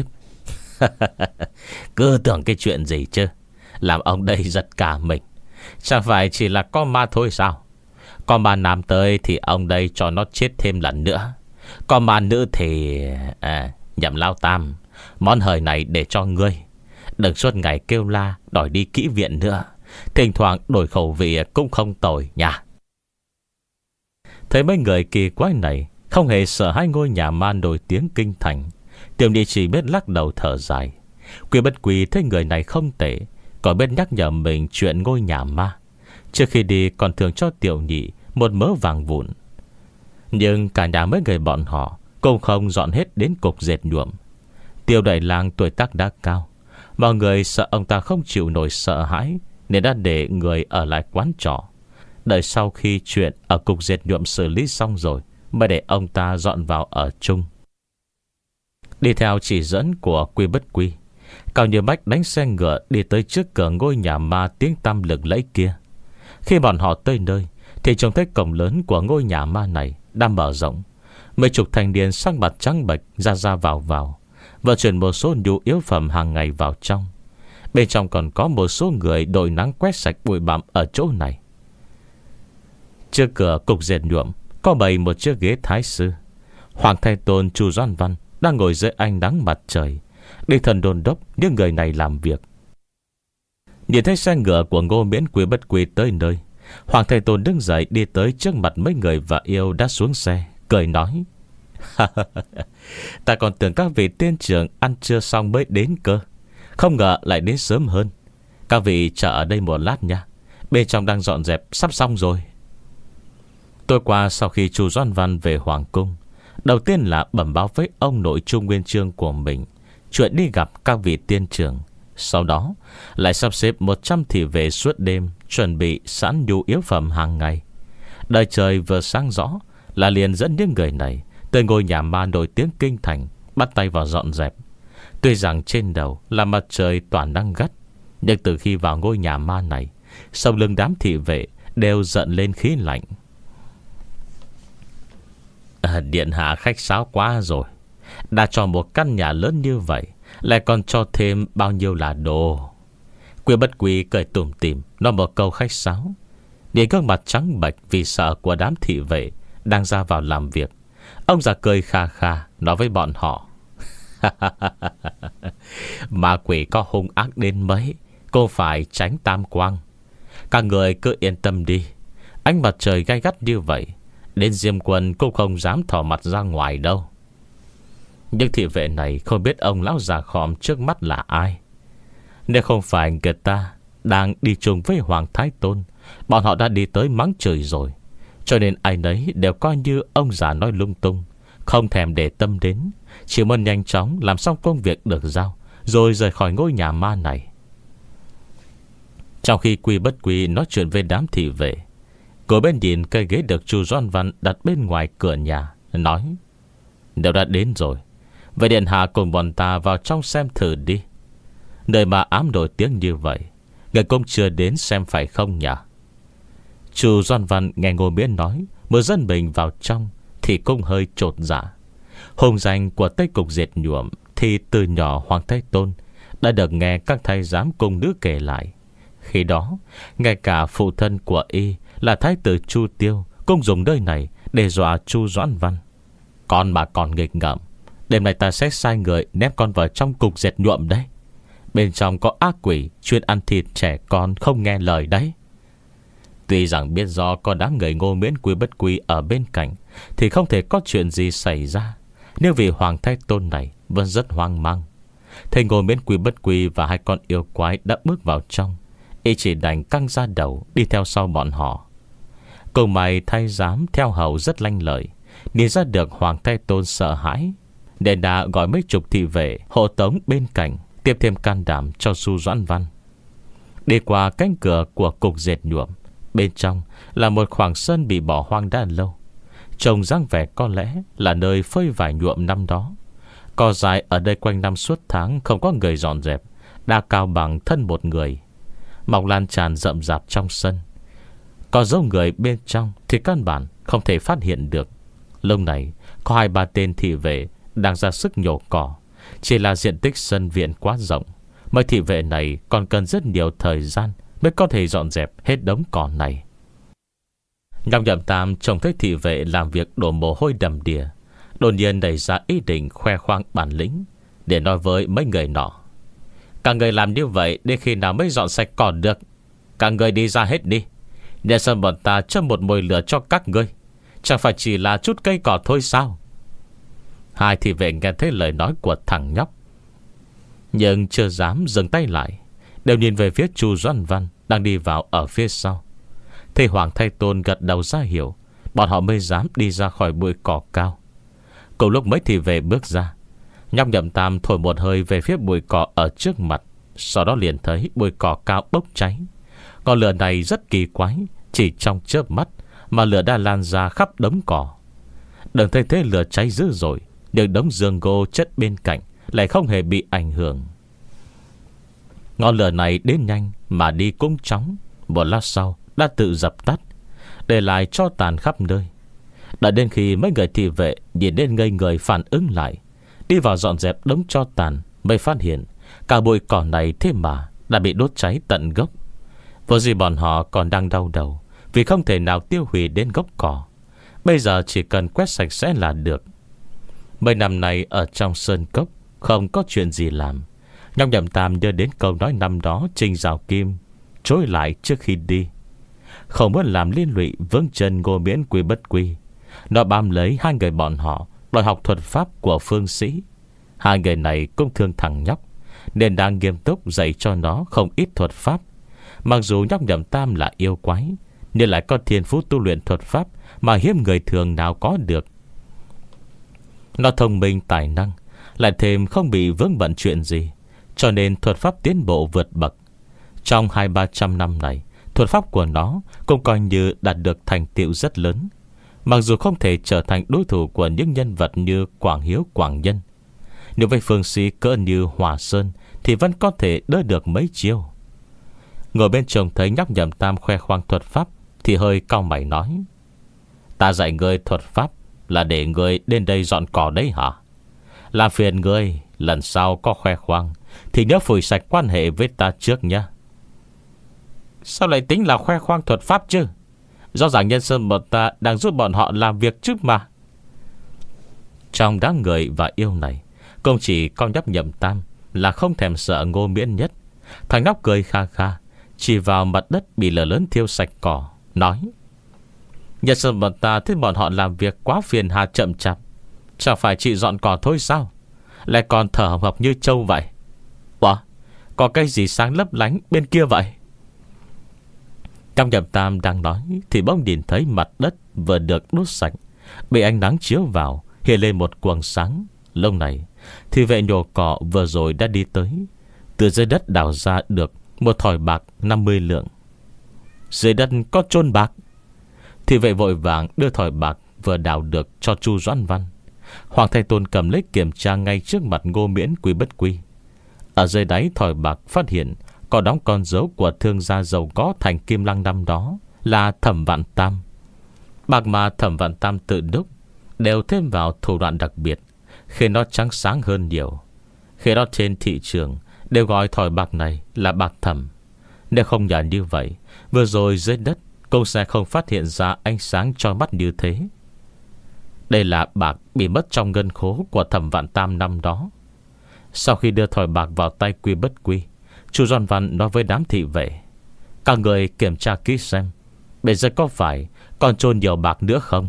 Cứ tưởng cái chuyện gì chứ, làm ông đây giật cả mình. Chẳng phải chỉ là có ma thôi sao? Có ma nam tới thì ông đây cho nó chết thêm lần nữa. Có ma nữ thì à, nhầm Lao Tam, món hời này để cho ngươi. Đừng suốt ngày kêu la đòi đi kỹ viện nữa. Thỉnh thoảng đổi khẩu vị cũng không tồi nha. Thấy mấy người kỳ quái này không hề sợ hai ngôi nhà ma nổi tiếng kinh thành, Tiểu Nhị chỉ biết lắc đầu thở dài. Quy Bất Quy thấy người này không tệ, còn biết nhắc nhở mình chuyện ngôi nhà ma. Trước khi đi còn thường cho Tiểu Nhị một mớ vàng vụn. Nhưng cả nhà mấy người bọn họ cũng không dọn hết đến cục dệt nhuộm. Tiêu Đại Lang tuổi tác đã cao, mọi người sợ ông ta không chịu nổi sợ hãi, nên đã để người ở lại quán trọ. Đợi sau khi chuyện ở cục dệt nhuộm xử lý xong rồi mới để ông ta dọn vào ở chung. Đi theo chỉ dẫn của Quy Bất Quy, Cao Như Bách đánh xe ngựa đi tới trước cửa ngôi nhà ma tiếng tăm lừng lẫy kia. Khi bọn họ tới nơi thì trông thấy cổng lớn của ngôi nhà ma này đang mở rộng. Mấy chục thanh niên sắc mặt trắng bệch ra ra vào vào, vận chuyển một số nhu yếu phẩm hàng ngày vào trong. Bên trong còn có một số người đội nắng quét sạch bụi bặm ở chỗ này. Trước cửa cục dệt nhuộm có bày một chiếc ghế thái sư. Hoàng Thái Tôn Chu Doan Văn đang ngồi dưới ánh nắng mặt trời, đi thần đôn đốc những người này làm việc. Nhìn thấy xe ngựa của Ngô Miễn Quy Bất Quy tới nơi, Hoàng Thái Tôn đứng dậy đi tới trước mặt mấy người và yêu đã xuống xe, cười nói. Ta còn tưởng các vị tiên trưởng ăn trưa xong mới đến cơ, không ngờ lại đến sớm hơn. Các vị chờ ở đây một lát nha, bên trong đang dọn dẹp sắp xong rồi. Tối qua sau khi Chu Doan Văn về Hoàng Cung, đầu tiên là bẩm báo với ông nội Trung Nguyên Chương của mình chuyện đi gặp các vị tiên trưởng. Sau đó lại sắp xếp một trăm thị vệ suốt đêm chuẩn bị sẵn nhu yếu phẩm hàng ngày. Đời trời vừa sáng rõ là liền dẫn những người này tới ngôi nhà ma nổi tiếng kinh thành, bắt tay vào dọn dẹp. Tuy rằng trên đầu là mặt trời toàn đang gắt, nhưng từ khi vào ngôi nhà ma này, sau lưng đám thị vệ đều giận lên khí lạnh. à, Điện hạ khách sáo quá rồi. Đã cho một căn nhà lớn như vậy, lại còn cho thêm bao nhiêu là đồ. Quy Bất Quy cười tủm tỉm nói một câu khách sáo. Nhìn gương mặt trắng bệch vì sợ của đám thị vệ đang ra vào làm việc, ông già cười kha kha nói với bọn họ. Ma quỷ có hung ác đến mấy cô phải tránh tam quang. Các người cứ yên tâm đi. Ánh mặt trời gay gắt như vậy, đến Diêm Quân cũng không dám thò mặt ra ngoài đâu. Nhưng thị vệ này không biết ông lão già khòm trước mắt là ai. Nếu không phải người ta đang đi chung với Hoàng Thái Tôn, bọn họ đã đi tới mắng chửi rồi. Cho nên ai nấy đều coi như ông già nói lung tung, không thèm để tâm đến, chỉ muốn nhanh chóng làm xong công việc được giao, rồi rời khỏi ngôi nhà ma này. Trong khi Quy Bất Quy nói chuyện với đám thị vệ, cô bên nhìn cây ghế được Chu Doan Văn đặt bên ngoài cửa nhà, nói. Nếu đã đến rồi, vậy điện hạ cùng bọn ta vào trong xem thử đi. Nơi mà ám nổi tiếng như vậy, người cũng chưa đến xem phải không nhỉ? Chu Doan Văn nghe Ngô Miễn nói mới dẫn mình vào trong thì cũng hơi chột dạ. Hùng danh của Tây Cục dệt nhuộm thì từ nhỏ Hoàng Thái Tôn đã được nghe các thái giám cung nữ kể lại. Khi đó, ngay cả phụ thân của y là Thái tử Chu Tiêu cũng dùng nơi này để dọa Chu Doãn Văn. Con mà còn nghịch ngợm, đêm nay ta sẽ sai người ném con vào trong cục dệt nhuộm đấy. Bên trong có ác quỷ chuyên ăn thịt trẻ con không nghe lời đấy. Tuy rằng biết do có đám người Ngô Miễn Quy Bất Quy ở bên cạnh thì không thể có chuyện gì xảy ra, nhưng vì Hoàng Thái Tôn này vẫn rất hoang mang. Thầy Ngô Miễn Quy Bất Quy và hai con yêu quái đã bước vào trong, y chỉ đành căng ra đầu đi theo sau bọn họ. Cùng mày thay giám theo hầu rất lanh lợi, nhìn ra được Hoàng Thái Tôn sợ hãi, nên đã gọi mấy chục thị vệ hộ tống bên cạnh, tiếp thêm can đảm cho Chu Doãn Văn. Đi qua cánh cửa của cục dệt nhuộm, bên trong là một khoảng sân bị bỏ hoang đã lâu, trông dáng vẻ có lẽ là nơi phơi vải nhuộm năm đó. Cỏ dại ở đây quanh năm suốt tháng không có người dọn dẹp, đã cao bằng thân một người, mọc lan tràn rậm rạp trong sân. Có dấu người bên trong thì căn bản không thể phát hiện được. Lúc này có hai ba tên thị vệ đang ra sức nhổ cỏ. Chỉ là diện tích sân viện quá rộng, mấy thị vệ này còn cần rất nhiều thời gian mới có thể dọn dẹp hết đống cỏ này. Nhóc Nhậm Tam trông thấy thị vệ làm việc đổ mồ hôi đầm đìa, đột nhiên nảy ra ý định khoe khoang bản lĩnh, để nói với mấy người nọ: các người làm như vậy đến khi nào mới dọn sạch cỏ được? Các người đi ra hết đi, để xem bọn ta châm một mồi lửa cho các ngươi. Chẳng phải chỉ là chút cây cỏ thôi sao? Hai thị vệ nghe thấy lời nói của thằng nhóc, nhưng chưa dám dừng tay lại, đều nhìn về phía Chu Doãn Văn đang đi vào ở phía sau. Thầy Hoàng Thái Tôn gật đầu ra hiểu, bọn họ mới dám đi ra khỏi bụi cỏ cao. Cùng lúc mấy thị vệ bước ra, nhóc Nhậm Tam thổi một hơi về phía bụi cỏ ở trước mặt. Sau đó liền thấy bụi cỏ cao bốc cháy. Ngọn lửa này rất kỳ quái, chỉ trong chớp mắt mà lửa đã lan ra khắp đống cỏ. Đừng thấy thế lửa cháy dữ dội, nhưng đống giường gỗ chất bên cạnh lại không hề bị ảnh hưởng. Ngọn lửa này đến nhanh mà đi cũng chóng, một lát sau đã tự dập tắt, để lại tro tàn khắp nơi. Đợi đến khi mấy người thị vệ nhìn đến ngây người phản ứng lại, đi vào dọn dẹp đống tro tàn, mới phát hiện cả bụi cỏ này thế mà đã bị đốt cháy tận gốc. Vô gì bọn họ còn đang đau đầu vì không thể nào tiêu hủy đến gốc cỏ. Bây giờ chỉ cần quét sạch sẽ là được. Mấy năm nay ở trong sơn cốc không có chuyện gì làm, nhóc Nhậm Tam nhớ đến câu nói năm đó Trình Giảo Kim chối lại trước khi đi: không muốn làm liên lụy vướng chân Ngô Miễn Quy Bất Quy. Nó bám lấy hai người bọn họ, đòi học thuật pháp của phương sĩ. Hai người này cũng thương thằng nhóc, nên đang nghiêm túc dạy cho nó không ít thuật pháp. Mặc dù nhóc Nhậm Tam là yêu quái, nhưng lại có thiên phú tu luyện thuật pháp mà hiếm người thường nào có được. Nó thông minh tài năng, lại thêm không bị vướng bận chuyện gì, cho nên thuật pháp tiến bộ vượt bậc. Trong hai ba trăm năm này, thuật pháp của nó cũng coi như đạt được thành tựu rất lớn. Mặc dù không thể trở thành đối thủ của những nhân vật như Quảng Hiếu, Quảng Nhân, nếu với phương sĩ cỡ như Hòa Sơn thì vẫn có thể đỡ được mấy chiêu. Ngồi bên chồng thấy nhóc Nhậm Tam khoe khoang thuật pháp thì hơi cau mày nói: ta dạy ngươi thuật pháp là để ngươi đến đây dọn cỏ đấy hả? Làm phiền ngươi, lần sau có khoe khoang thì nhớ phủi sạch quan hệ với ta trước nhé. Sao lại tính là khoe khoang thuật pháp chứ? Rõ ràng nhân sơn bọn ta đang giúp bọn họ làm việc trước mà. Trong đám người và yêu này, không chỉ con nhóc Nhậm Tam là không thèm sợ Ngô Miễn nhất. Thằng nhóc cười kha kha, chỉ vào mặt đất bị lửa lớn thiêu sạch cỏ, nói: nhân sơn bọn ta thấy bọn họ làm việc quá phiền hà chậm chạp, chẳng phải chỉ dọn cỏ thôi sao, lại còn thở hồng hộc như trâu vậy. Ủa, có cái gì sáng lấp lánh bên kia vậy? Trong Nhậm Tam đang nói thì bỗng nhìn thấy mặt đất vừa được đốt sạch, bị ánh nắng chiếu vào hiện lên một quầng sáng. Lúc này thì vệ nhổ cỏ vừa rồi đã đi tới, từ dưới đất đào ra được một thỏi bạc năm mươi lượng. Dưới đất có chôn bạc? Thì vệ vội vàng đưa thỏi bạc vừa đào được cho Chu Doãn Văn. Hoàng Thái Tôn cầm lấy kiểm tra ngay trước mặt Ngô Miễn Quy Bất Quy. Ở dưới đáy thỏi bạc phát hiện có đóng con dấu của thương gia giàu có thành Kim Lăng năm đó là Thẩm Vạn Tam. Bạc mà Thẩm Vạn Tam tự đúc đều thêm vào thủ đoạn đặc biệt, khiến nó trắng sáng hơn nhiều. Khi đó trên thị trường đều gọi thỏi bạc này là bạc thẩm. Nếu không nhờ như vậy, vừa rồi dưới đất cũng sẽ không phát hiện ra ánh sáng cho mắt như thế. Đây là bạc bị mất trong ngân khố của Thẩm Vạn Tam năm đó. Sau khi đưa thỏi bạc vào tay Quy Bất Quy, Chu Doãn Văn nói với đám thị vệ: các người kiểm tra kỹ xem bây giờ có phải còn chôn nhiều bạc nữa không.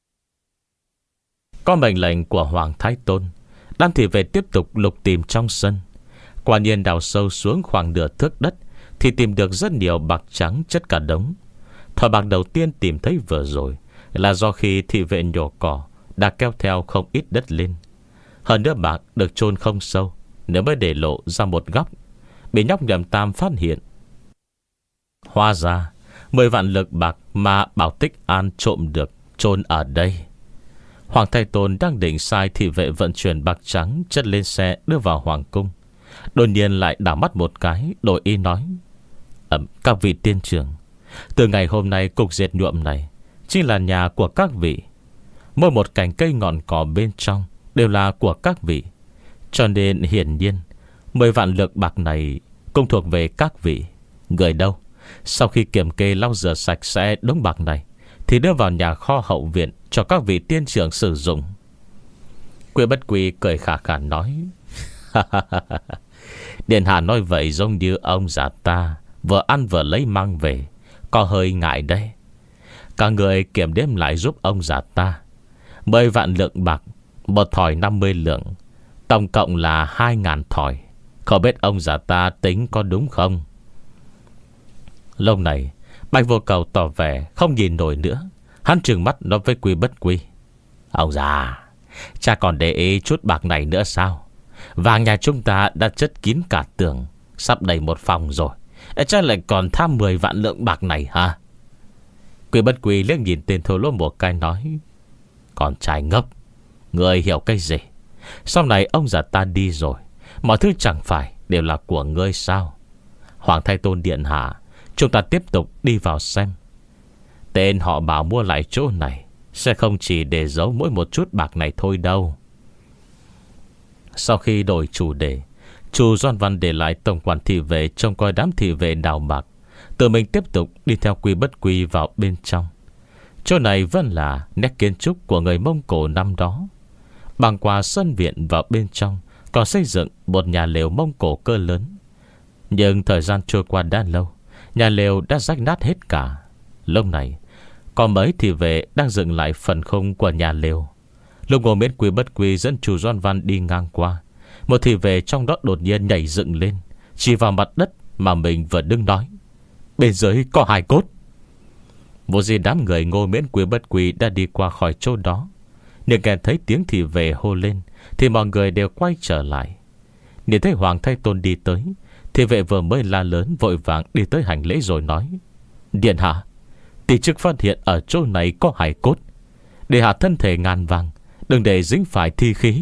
Có mệnh lệnh của Hoàng Thái Tôn, đám thị vệ tiếp tục lục tìm trong sân. Quả nhiên đào sâu xuống khoảng nửa thước đất thì tìm được rất nhiều bạc trắng chất cả đống. Thỏi bạc đầu tiên tìm thấy vừa rồi là do khi thị vệ nhổ cỏ đã kéo theo không ít đất lên. Hơn nữa bạc được chôn không sâu, nếu mới để lộ ra một góc, bị nhóc Nhậm Tam phát hiện. Hóa ra mười vạn lượng bạc mà Bảo Tích An trộm được chôn ở đây. Hoàng Thái Tôn đang định sai thị vệ vận chuyển bạc trắng chất lên xe đưa vào hoàng cung, đột nhiên lại đảo mắt một cái, đổi ý nói: Ẩm, các vị tiên trưởng, từ ngày hôm nay cục diệt nhuộm này chính là nhà của các vị. Mỗi một cành cây ngọn cỏ bên trong đều là của các vị, cho nên hiển nhiên mười vạn lượng bạc này cũng thuộc về các vị. Người đâu, sau khi kiểm kê lau rửa sạch sẽ đống bạc này thì đưa vào nhà kho hậu viện cho các vị tiên trưởng sử dụng. Quy Bất Quy cười khà khà nói: Điện hạ nói vậy giống như ông già ta vừa ăn vừa lấy mang về, có hơi ngại đấy. Cả người kiểm đếm lại giúp ông già ta. Mười vạn lượng bạc, một thỏi năm mươi lượng, tổng cộng là hai ngàn thỏi. Không biết ông già ta tính có đúng không? Lúc này Bạch Vô Cầu tỏ vẻ không nhìn nổi nữa. Hắn trừng mắt nói với Quy Bất Quy: Ông già, cha còn để ý chút bạc này nữa sao? Vàng nhà chúng ta đã chất kín cả tường, sắp đầy một phòng rồi, cha lại còn tham mười vạn lượng bạc này hả? Quy Bất Quy liếc nhìn tên thô lỗ một cái nói: Con trai ngốc, người hiểu cái gì? Sau này ông già ta đi rồi, mọi thứ chẳng phải đều là của ngươi sao? Hoàng Thái Tôn điện hạ, chúng ta tiếp tục đi vào xem. Tên họ bảo mua lại chỗ này sẽ không chỉ để giấu mỗi một chút bạc này thôi đâu. Sau khi đổi chủ đề, Chu Doan Văn để lại tổng quản thị vệ trông coi đám thị vệ đào bạc, tự mình tiếp tục đi theo Quy Bất Quy vào bên trong. Chỗ này vẫn là nét kiến trúc của người Mông Cổ năm đó. Bằng qua sân viện vào bên trong còn xây dựng một nhà lều Mông Cổ cỡ lớn. Nhưng thời gian trôi qua đã lâu, nhà lều đã rách nát hết cả. Lúc này có mấy thị vệ đang dựng lại phần khung của nhà lều. Lúc Ngô Miễn Quy Bất Quy dẫn Chu Doan Văn đi ngang qua, một thị vệ trong đó đột nhiên nhảy dựng lên, chỉ vào mặt đất mà mình vừa đứng nói: Bên dưới có hài cốt. Vô gì đám người Ngô Miễn Quy Bất Quy đã đi qua khỏi chỗ đó, nhưng nghe thấy tiếng thị vệ hô lên thì mọi người đều quay trở lại. Nhìn thấy Hoàng Thái Tôn đi tới, thị vệ vừa mới la lớn vội vàng đi tới hành lễ rồi nói: Điện hạ, tỷ chức phát hiện ở chỗ này có hài cốt, để hạ thân thể ngàn vàng, đừng để dính phải thi khí.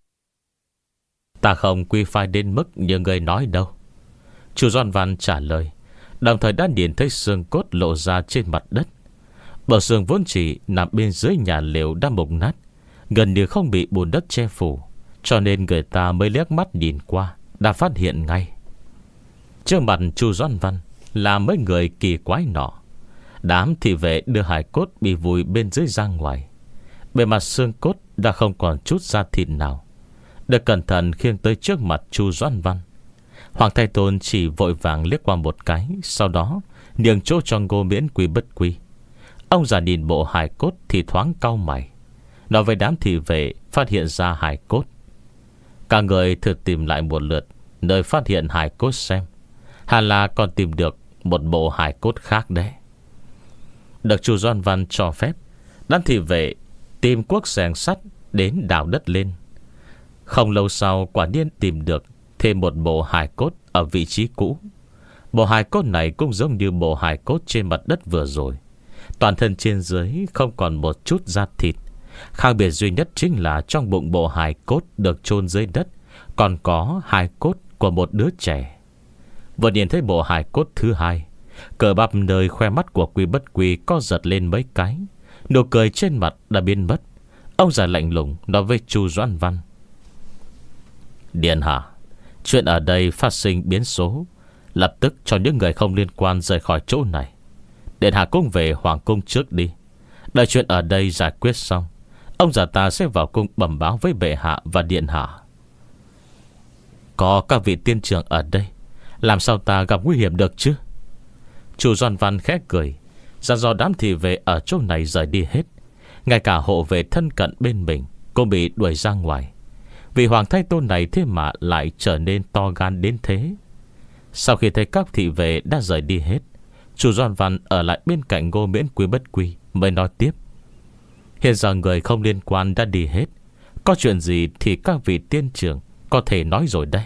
Ta không quy phai đến mức như người nói đâu, Chu Doan Văn trả lời, đồng thời đã nhìn thấy xương cốt lộ ra trên mặt đất. Bờ xương vốn chỉ nằm bên dưới nhà lều đã mục nát, gần như không bị bùn đất che phủ, cho nên người ta mới liếc mắt nhìn qua đã phát hiện ngay. Trước mặt Chu Doan Văn là mấy người kỳ quái nọ. Đám thị vệ đưa hài cốt bị vùi bên dưới ra ngoài. Bề mặt xương cốt đã không còn chút da thịt nào, được cẩn thận khiêng tới trước mặt Chu Doan Văn. Hoàng Thái Tôn chỉ vội vàng liếc qua một cái, sau đó nhường chỗ cho Ngô Miễn Quy Bất Quy. Ông già nhìn bộ hài cốt thì thoáng cau mày, nói với đám thị vệ phát hiện ra hài cốt. Cả người thử tìm lại một lượt nơi phát hiện hài cốt xem, hẳn là còn tìm được một bộ hài cốt khác đấy. Được Chu Doan Văn cho phép, đám thị vệ tìm cuốc xẻng sắt đến đào đất lên. Không lâu sau quả nhiên tìm được thêm một bộ hài cốt ở vị trí cũ. Bộ hài cốt này cũng giống như bộ hài cốt trên mặt đất vừa rồi, toàn thân trên dưới không còn một chút da thịt. Khác biệt duy nhất chính là trong bụng bộ hài cốt được chôn dưới đất còn có hài cốt của một đứa trẻ. Vừa nhìn thấy bộ hài cốt thứ hai, cờ bắp nơi khoe mắt của Quy Bất Quy co giật lên mấy cái, nụ cười trên mặt đã biến mất. Ông già lạnh lùng nói với Chu Doan Văn: Điện hạ, chuyện ở đây phát sinh biến số, lập tức cho những người không liên quan rời khỏi chỗ này. Điện hạ cũng về hoàng cung trước đi. Đợi chuyện ở đây giải quyết xong, ông già ta sẽ vào cung bẩm báo với bệ hạ và điện hạ. Có các vị tiên trưởng ở đây, làm sao ta gặp nguy hiểm được chứ? Chu Doan Văn khẽ cười, dặn dò đám thị vệ ở chỗ này rời đi hết. Ngay cả hộ vệ thân cận bên mình cũng bị đuổi ra ngoài. Vì Hoàng Thái Tôn này thế mà lại trở nên to gan đến thế. Sau khi thấy các thị vệ đã rời đi hết, Chu Doan Văn ở lại bên cạnh Ngô Miễn Quy Bất Quy mới nói tiếp: Hiện giờ người không liên quan đã đi hết, có chuyện gì thì các vị tiên trưởng có thể nói rồi đây.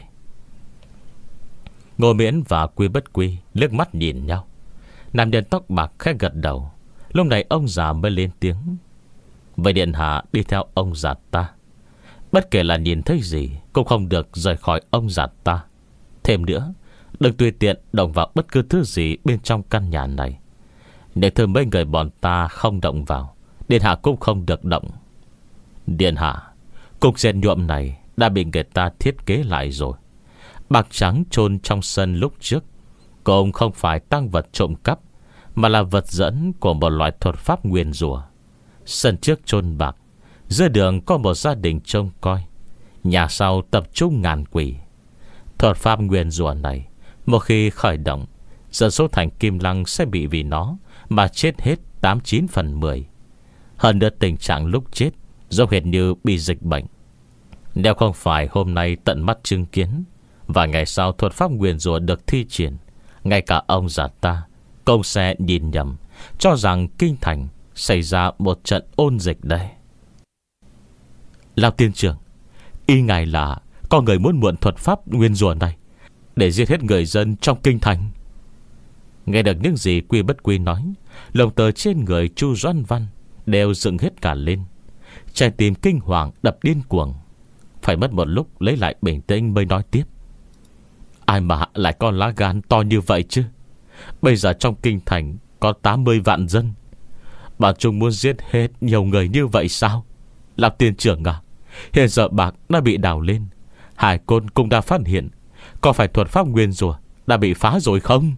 Ngô Miễn và Quy Bất Quy liếc mắt nhìn nhau. Nam nhân tóc bạc khẽ gật đầu. Lúc này ông già mới lên tiếng: Vậy điện hạ đi theo ông già ta, bất kể là nhìn thấy gì cũng không được rời khỏi ông già ta. Thêm nữa, đừng tùy tiện động vào bất cứ thứ gì bên trong căn nhà này. Để thử mấy người bọn ta không động vào, điện hạ cũng không được động. Điện hạ, cục rèn nhuộm này đã bị người ta thiết kế lại rồi. Bạc trắng chôn trong sân lúc trước cũng không phải tang vật trộm cắp, mà là vật dẫn của một loại thuật pháp nguyền rủa. Sân trước chôn bạc, giữa đường có một gia đình trông coi, nhà sau tập trung ngàn quỷ. Thuật pháp nguyền rủa này một khi khởi động, dân số thành Kim Lăng sẽ bị vì nó mà chết hết tám chín phần mười. Hơn nữa tình trạng lúc chết giống hệt như bị dịch bệnh. Nếu không phải hôm nay tận mắt chứng kiến, và ngày sau thuật pháp nguyền rủa được thi triển, ngay cả ông già ta cũng sẽ nhìn nhầm, cho rằng kinh thành xảy ra một trận ôn dịch đây. Lão tiên trưởng, ý ngài là có người muốn mượn thuật pháp nguyên rủa này để giết hết người dân trong kinh thành. Nghe được những gì Quy Bất Quy nói, lồng tờ trên người Chu Doãn Văn đều dựng hết cả lên. Trái tim kinh hoàng đập điên cuồng. Phải mất một lúc lấy lại bình tĩnh mới nói tiếp. Ai mà lại có lá gan to như vậy chứ? Bây giờ trong kinh thành có tám mươi vạn dân, bà chúng muốn giết hết nhiều người như vậy sao? Làm tiên trưởng à, hiện giờ bạc đã bị đào lên, hải côn cũng đã phát hiện, có phải thuật pháp nguyên rủa đã bị phá rồi không?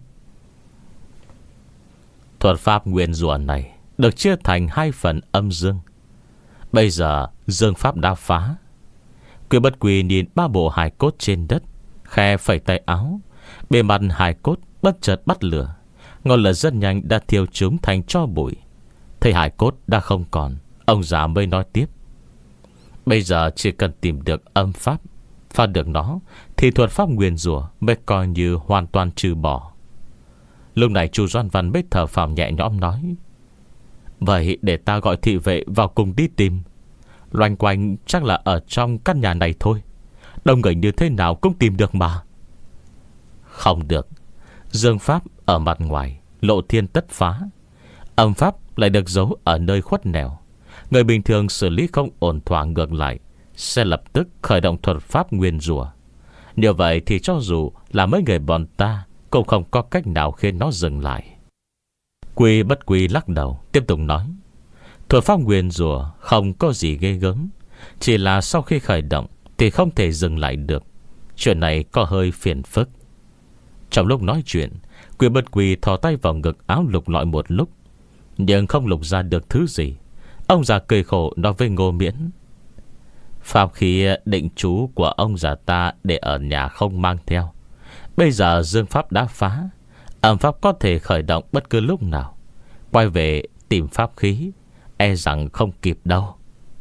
Thuật pháp nguyên rủa này được chia thành hai phần âm dương. Bây giờ dương pháp đã phá. Quy Bất Quy nhìn ba bộ hài cốt trên đất, khe phẩy tay áo. Bề mặt hài cốt bất chợt bắt lửa. Ngọn lửa rất nhanh đã thiêu chúng thành tro bụi. Thấy hài cốt đã không còn, ông già mới nói tiếp. Bây giờ chỉ cần tìm được âm pháp, phá được nó, thì thuật pháp nguyền rủa mới coi như hoàn toàn trừ bỏ. Lúc này Chu Doãn Văn mới thở phào nhẹ nhõm nói. Vậy để ta gọi thị vệ vào cùng đi tìm. Loanh quanh chắc là ở trong căn nhà này thôi, đông người như thế nào cũng tìm được mà. Không được. Dương pháp ở mặt ngoài, lộ thiên tất phá. Âm pháp lại được giấu ở nơi khuất nẻo. Người bình thường xử lý không ổn thỏa, ngược lại sẽ lập tức khởi động thuật pháp nguyên rủa. Như vậy thì cho dù là mấy người bọn ta cũng không có cách nào khiến nó dừng lại. Quy Bất Quy lắc đầu tiếp tục nói. Thuật pháp nguyên rủa không có gì ghê gớm, chỉ là sau khi khởi động thì không thể dừng lại được. Chuyện này có hơi phiền phức. Trong lúc nói chuyện, Quy Bất Quy thò tay vào ngực áo lục lọi một lúc, nhưng không lục ra được thứ gì. Ông già cười khổ nói với Ngô Miễn. Pháp khí định chú của ông già ta để ở nhà không mang theo. Bây giờ dương pháp đã phá, âm pháp có thể khởi động bất cứ lúc nào. Quay về tìm pháp khí e rằng không kịp đâu.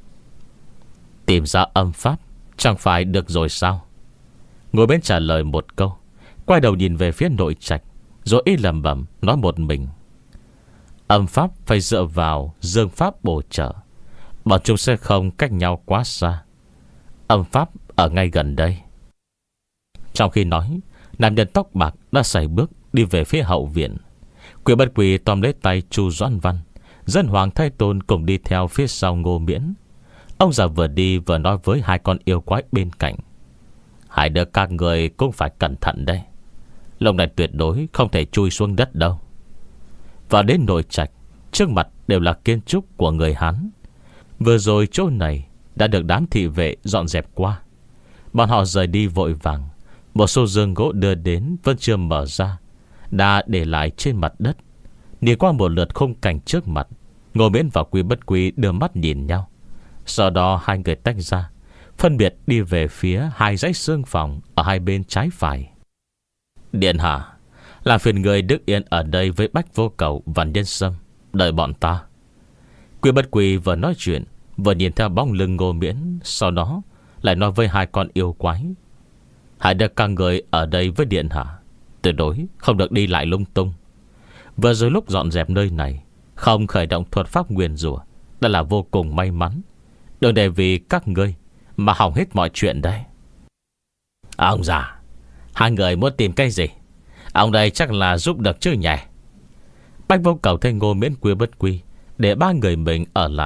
Tìm ra âm pháp chẳng phải được rồi sao? Ngồi bên trả lời một câu, quay đầu nhìn về phía nội trạch, rồi y lẩm bẩm nói một mình. Âm pháp phải dựa vào dương pháp bổ trợ, bọn chúng sẽ không cách nhau quá xa. Âm pháp ở ngay gần đây. Trong khi nói, nam nhân tóc bạc đã sải bước đi về phía hậu viện. Quy Bất Quy tóm lấy tay Chu Doãn Văn, dân Hoàng Thái Tôn cùng đi theo phía sau Ngô Miễn. Ông già vừa đi vừa nói với hai con yêu quái bên cạnh. Hai đứa các người cũng phải cẩn thận đây, lồng này tuyệt đối không thể chui xuống đất đâu. Và đến nội trạch, trước mặt đều là kiến trúc của người Hán. Vừa rồi chỗ này đã được đám thị vệ dọn dẹp qua. Bọn họ rời đi vội vàng. Một số giường gỗ đưa đến vẫn chưa mở ra, đã để lại trên mặt đất. Nhìn qua một lượt khung cảnh trước mặt, Ngô Miễn và Quy Bất Quy đưa mắt nhìn nhau. Sau đó hai người tách ra, phân biệt đi về phía hai dãy xương phòng ở hai bên trái phải. Điện hạ, làm phiền người Đức Yên ở đây với Bách Vô Cầu và Nhân Sâm, đợi bọn ta. Quy Bất Quy vừa nói chuyện vừa nhìn theo bóng lưng Ngô Miễn, sau đó lại nói với hai con yêu quái. Hãy đưa các người ở đây với điện hạ, tuyệt đối không được đi lại lung tung. Vừa rồi lúc dọn dẹp nơi này không khởi động thuật pháp nguyền rủa đã là vô cùng may mắn. Đừng để vì các ngươi mà hỏng hết mọi chuyện đây. À, ông già, hai người muốn tìm cái gì? Ông đây chắc là giúp được chứ nhỉ? Bách Vô Cầu thấy Ngô Miễn Quy Bất Quy để ba người mình ở lại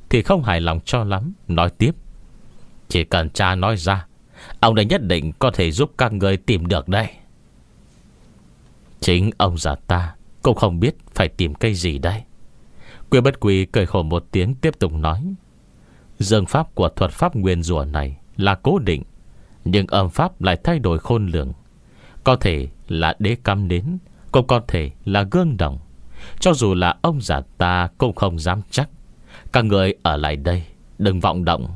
thì không hài lòng cho lắm, nói tiếp: Chỉ cần cha nói ra, ông đây nhất định có thể giúp các người tìm được đây. Chính ông già ta cũng không biết phải tìm cây gì đây. Quy Bất Quy cười khổ một tiếng, tiếp tục nói: Dương pháp của thuật pháp nguyên rủa này là cố định, nhưng âm pháp lại thay đổi khôn lường. Có thể là đế cắm nến, cũng có thể là gương đồng. Cho dù là ông già ta cũng không dám chắc. Các người ở lại đây, đừng vọng động.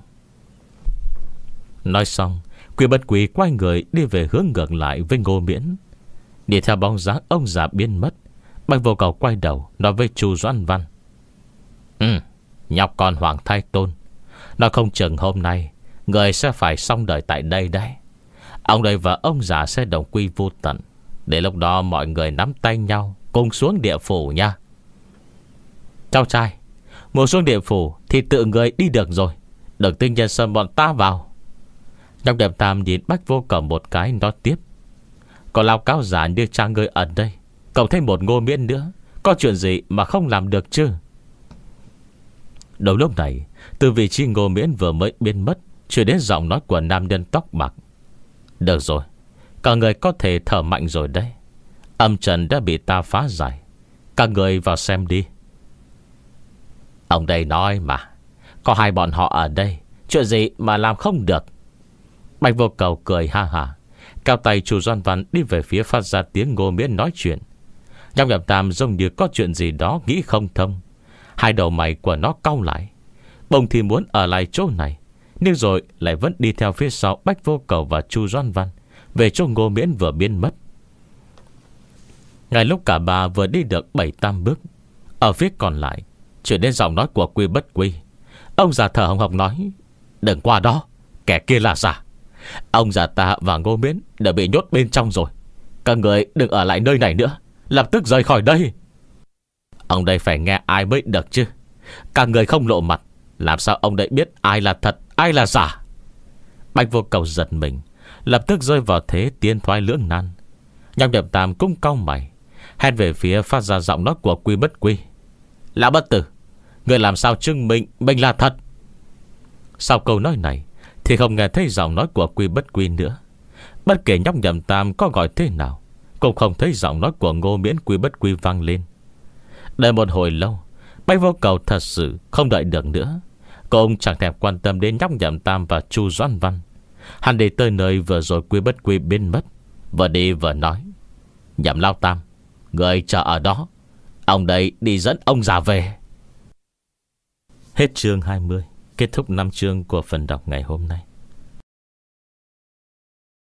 Nói xong, Quy Bất Quy quay người đi về hướng ngược lại với Ngô Miễn. Đi theo bóng dáng ông già biến mất, Bạch Vô Cầu quay đầu nói với Chu Doãn Văn: Ừ, nhóc con Hoàng Thái Tôn, nó không chừng hôm nay người sẽ phải xong đời tại đây đấy. Ông đây và ông già sẽ đồng quy vô tận. Để lúc đó mọi người nắm tay nhau cùng xuống địa phủ nha. Cháu trai, muốn xuống địa phủ thì tự người đi được rồi, đừng tinh nhân sân bọn ta vào. Nhóc Đẹp Tam nhìn Bạch Vô Cầu một cái, nói tiếp: Có lao cáo giả như cha ngươi ở đây, cộng thêm một Ngô Miễn nữa, có chuyện gì mà không làm được chứ? Đầu lúc này, từ vị trí Ngô Miễn vừa mới biến mất, chuyển đến giọng nói của nam nhân tóc bạc: Được rồi, cả người có thể thở mạnh rồi đấy. Âm trần đã bị ta phá giải, các người vào xem đi. Ông đây nói mà, có hai bọn họ ở đây, chuyện gì mà làm không được? Bạch Vô Cầu cười ha ha, cao tay Chu Doãn Văn đi về phía phát ra tiếng Ngô Miễn nói chuyện. Nhóc Nhậm Tam giống như có chuyện gì đó nghĩ không thông, hai đầu mày của nó cau lại. Bỗng thì muốn ở lại chỗ này, nhưng rồi lại vẫn đi theo phía sau Bạch Vô Cầu và Chu Doãn Văn về chỗ Ngô Miễn vừa biến mất. Ngay lúc cả ba vừa đi được bảy tám bước, ở phía còn lại chuyển đến giọng nói của Quy Bất Quy. Ông già thở hồng hộc nói: Đừng qua đó, kẻ kia là giả. Ông già ta và Ngô Miễn đã bị nhốt bên trong rồi. Các người đừng ở lại nơi này nữa, lập tức rời khỏi đây. Ông đây phải nghe ai mới được chứ? Các người không lộ mặt, làm sao ông đây biết ai là thật, ai là giả? Bạch Vô Cầu giật mình, lập tức rơi vào thế tiến thoái lưỡng nan. Nhóc Nhậm Tam cũng cau mày, hét về phía phát ra giọng nói của Quy Bất Quy: Lão bất tử, người làm sao chứng minh mình là thật? Sau câu nói này thì không nghe thấy giọng nói của Quy Bất Quy nữa. Bất kể nhóc Nhậm Tam có gọi thế nào, cũng không thấy giọng nói của Ngô Miễn Quy Bất Quy vang lên. Đợi một hồi lâu, Bạch Vô Cầu thật sự không đợi được nữa. Ông chẳng thèm quan tâm đến nhóc Nhậm Tam và Chu Doãn Văn. Hắn đi tới nơi vừa rồi Quy Bất Quy biến mất, vừa đi vừa nói: Nhậm Lao Tam, người chờ ở đó, ông đây đi dẫn ông già về. Hết chương hai mươi. Kết thúc năm chương của phần đọc ngày hôm nay.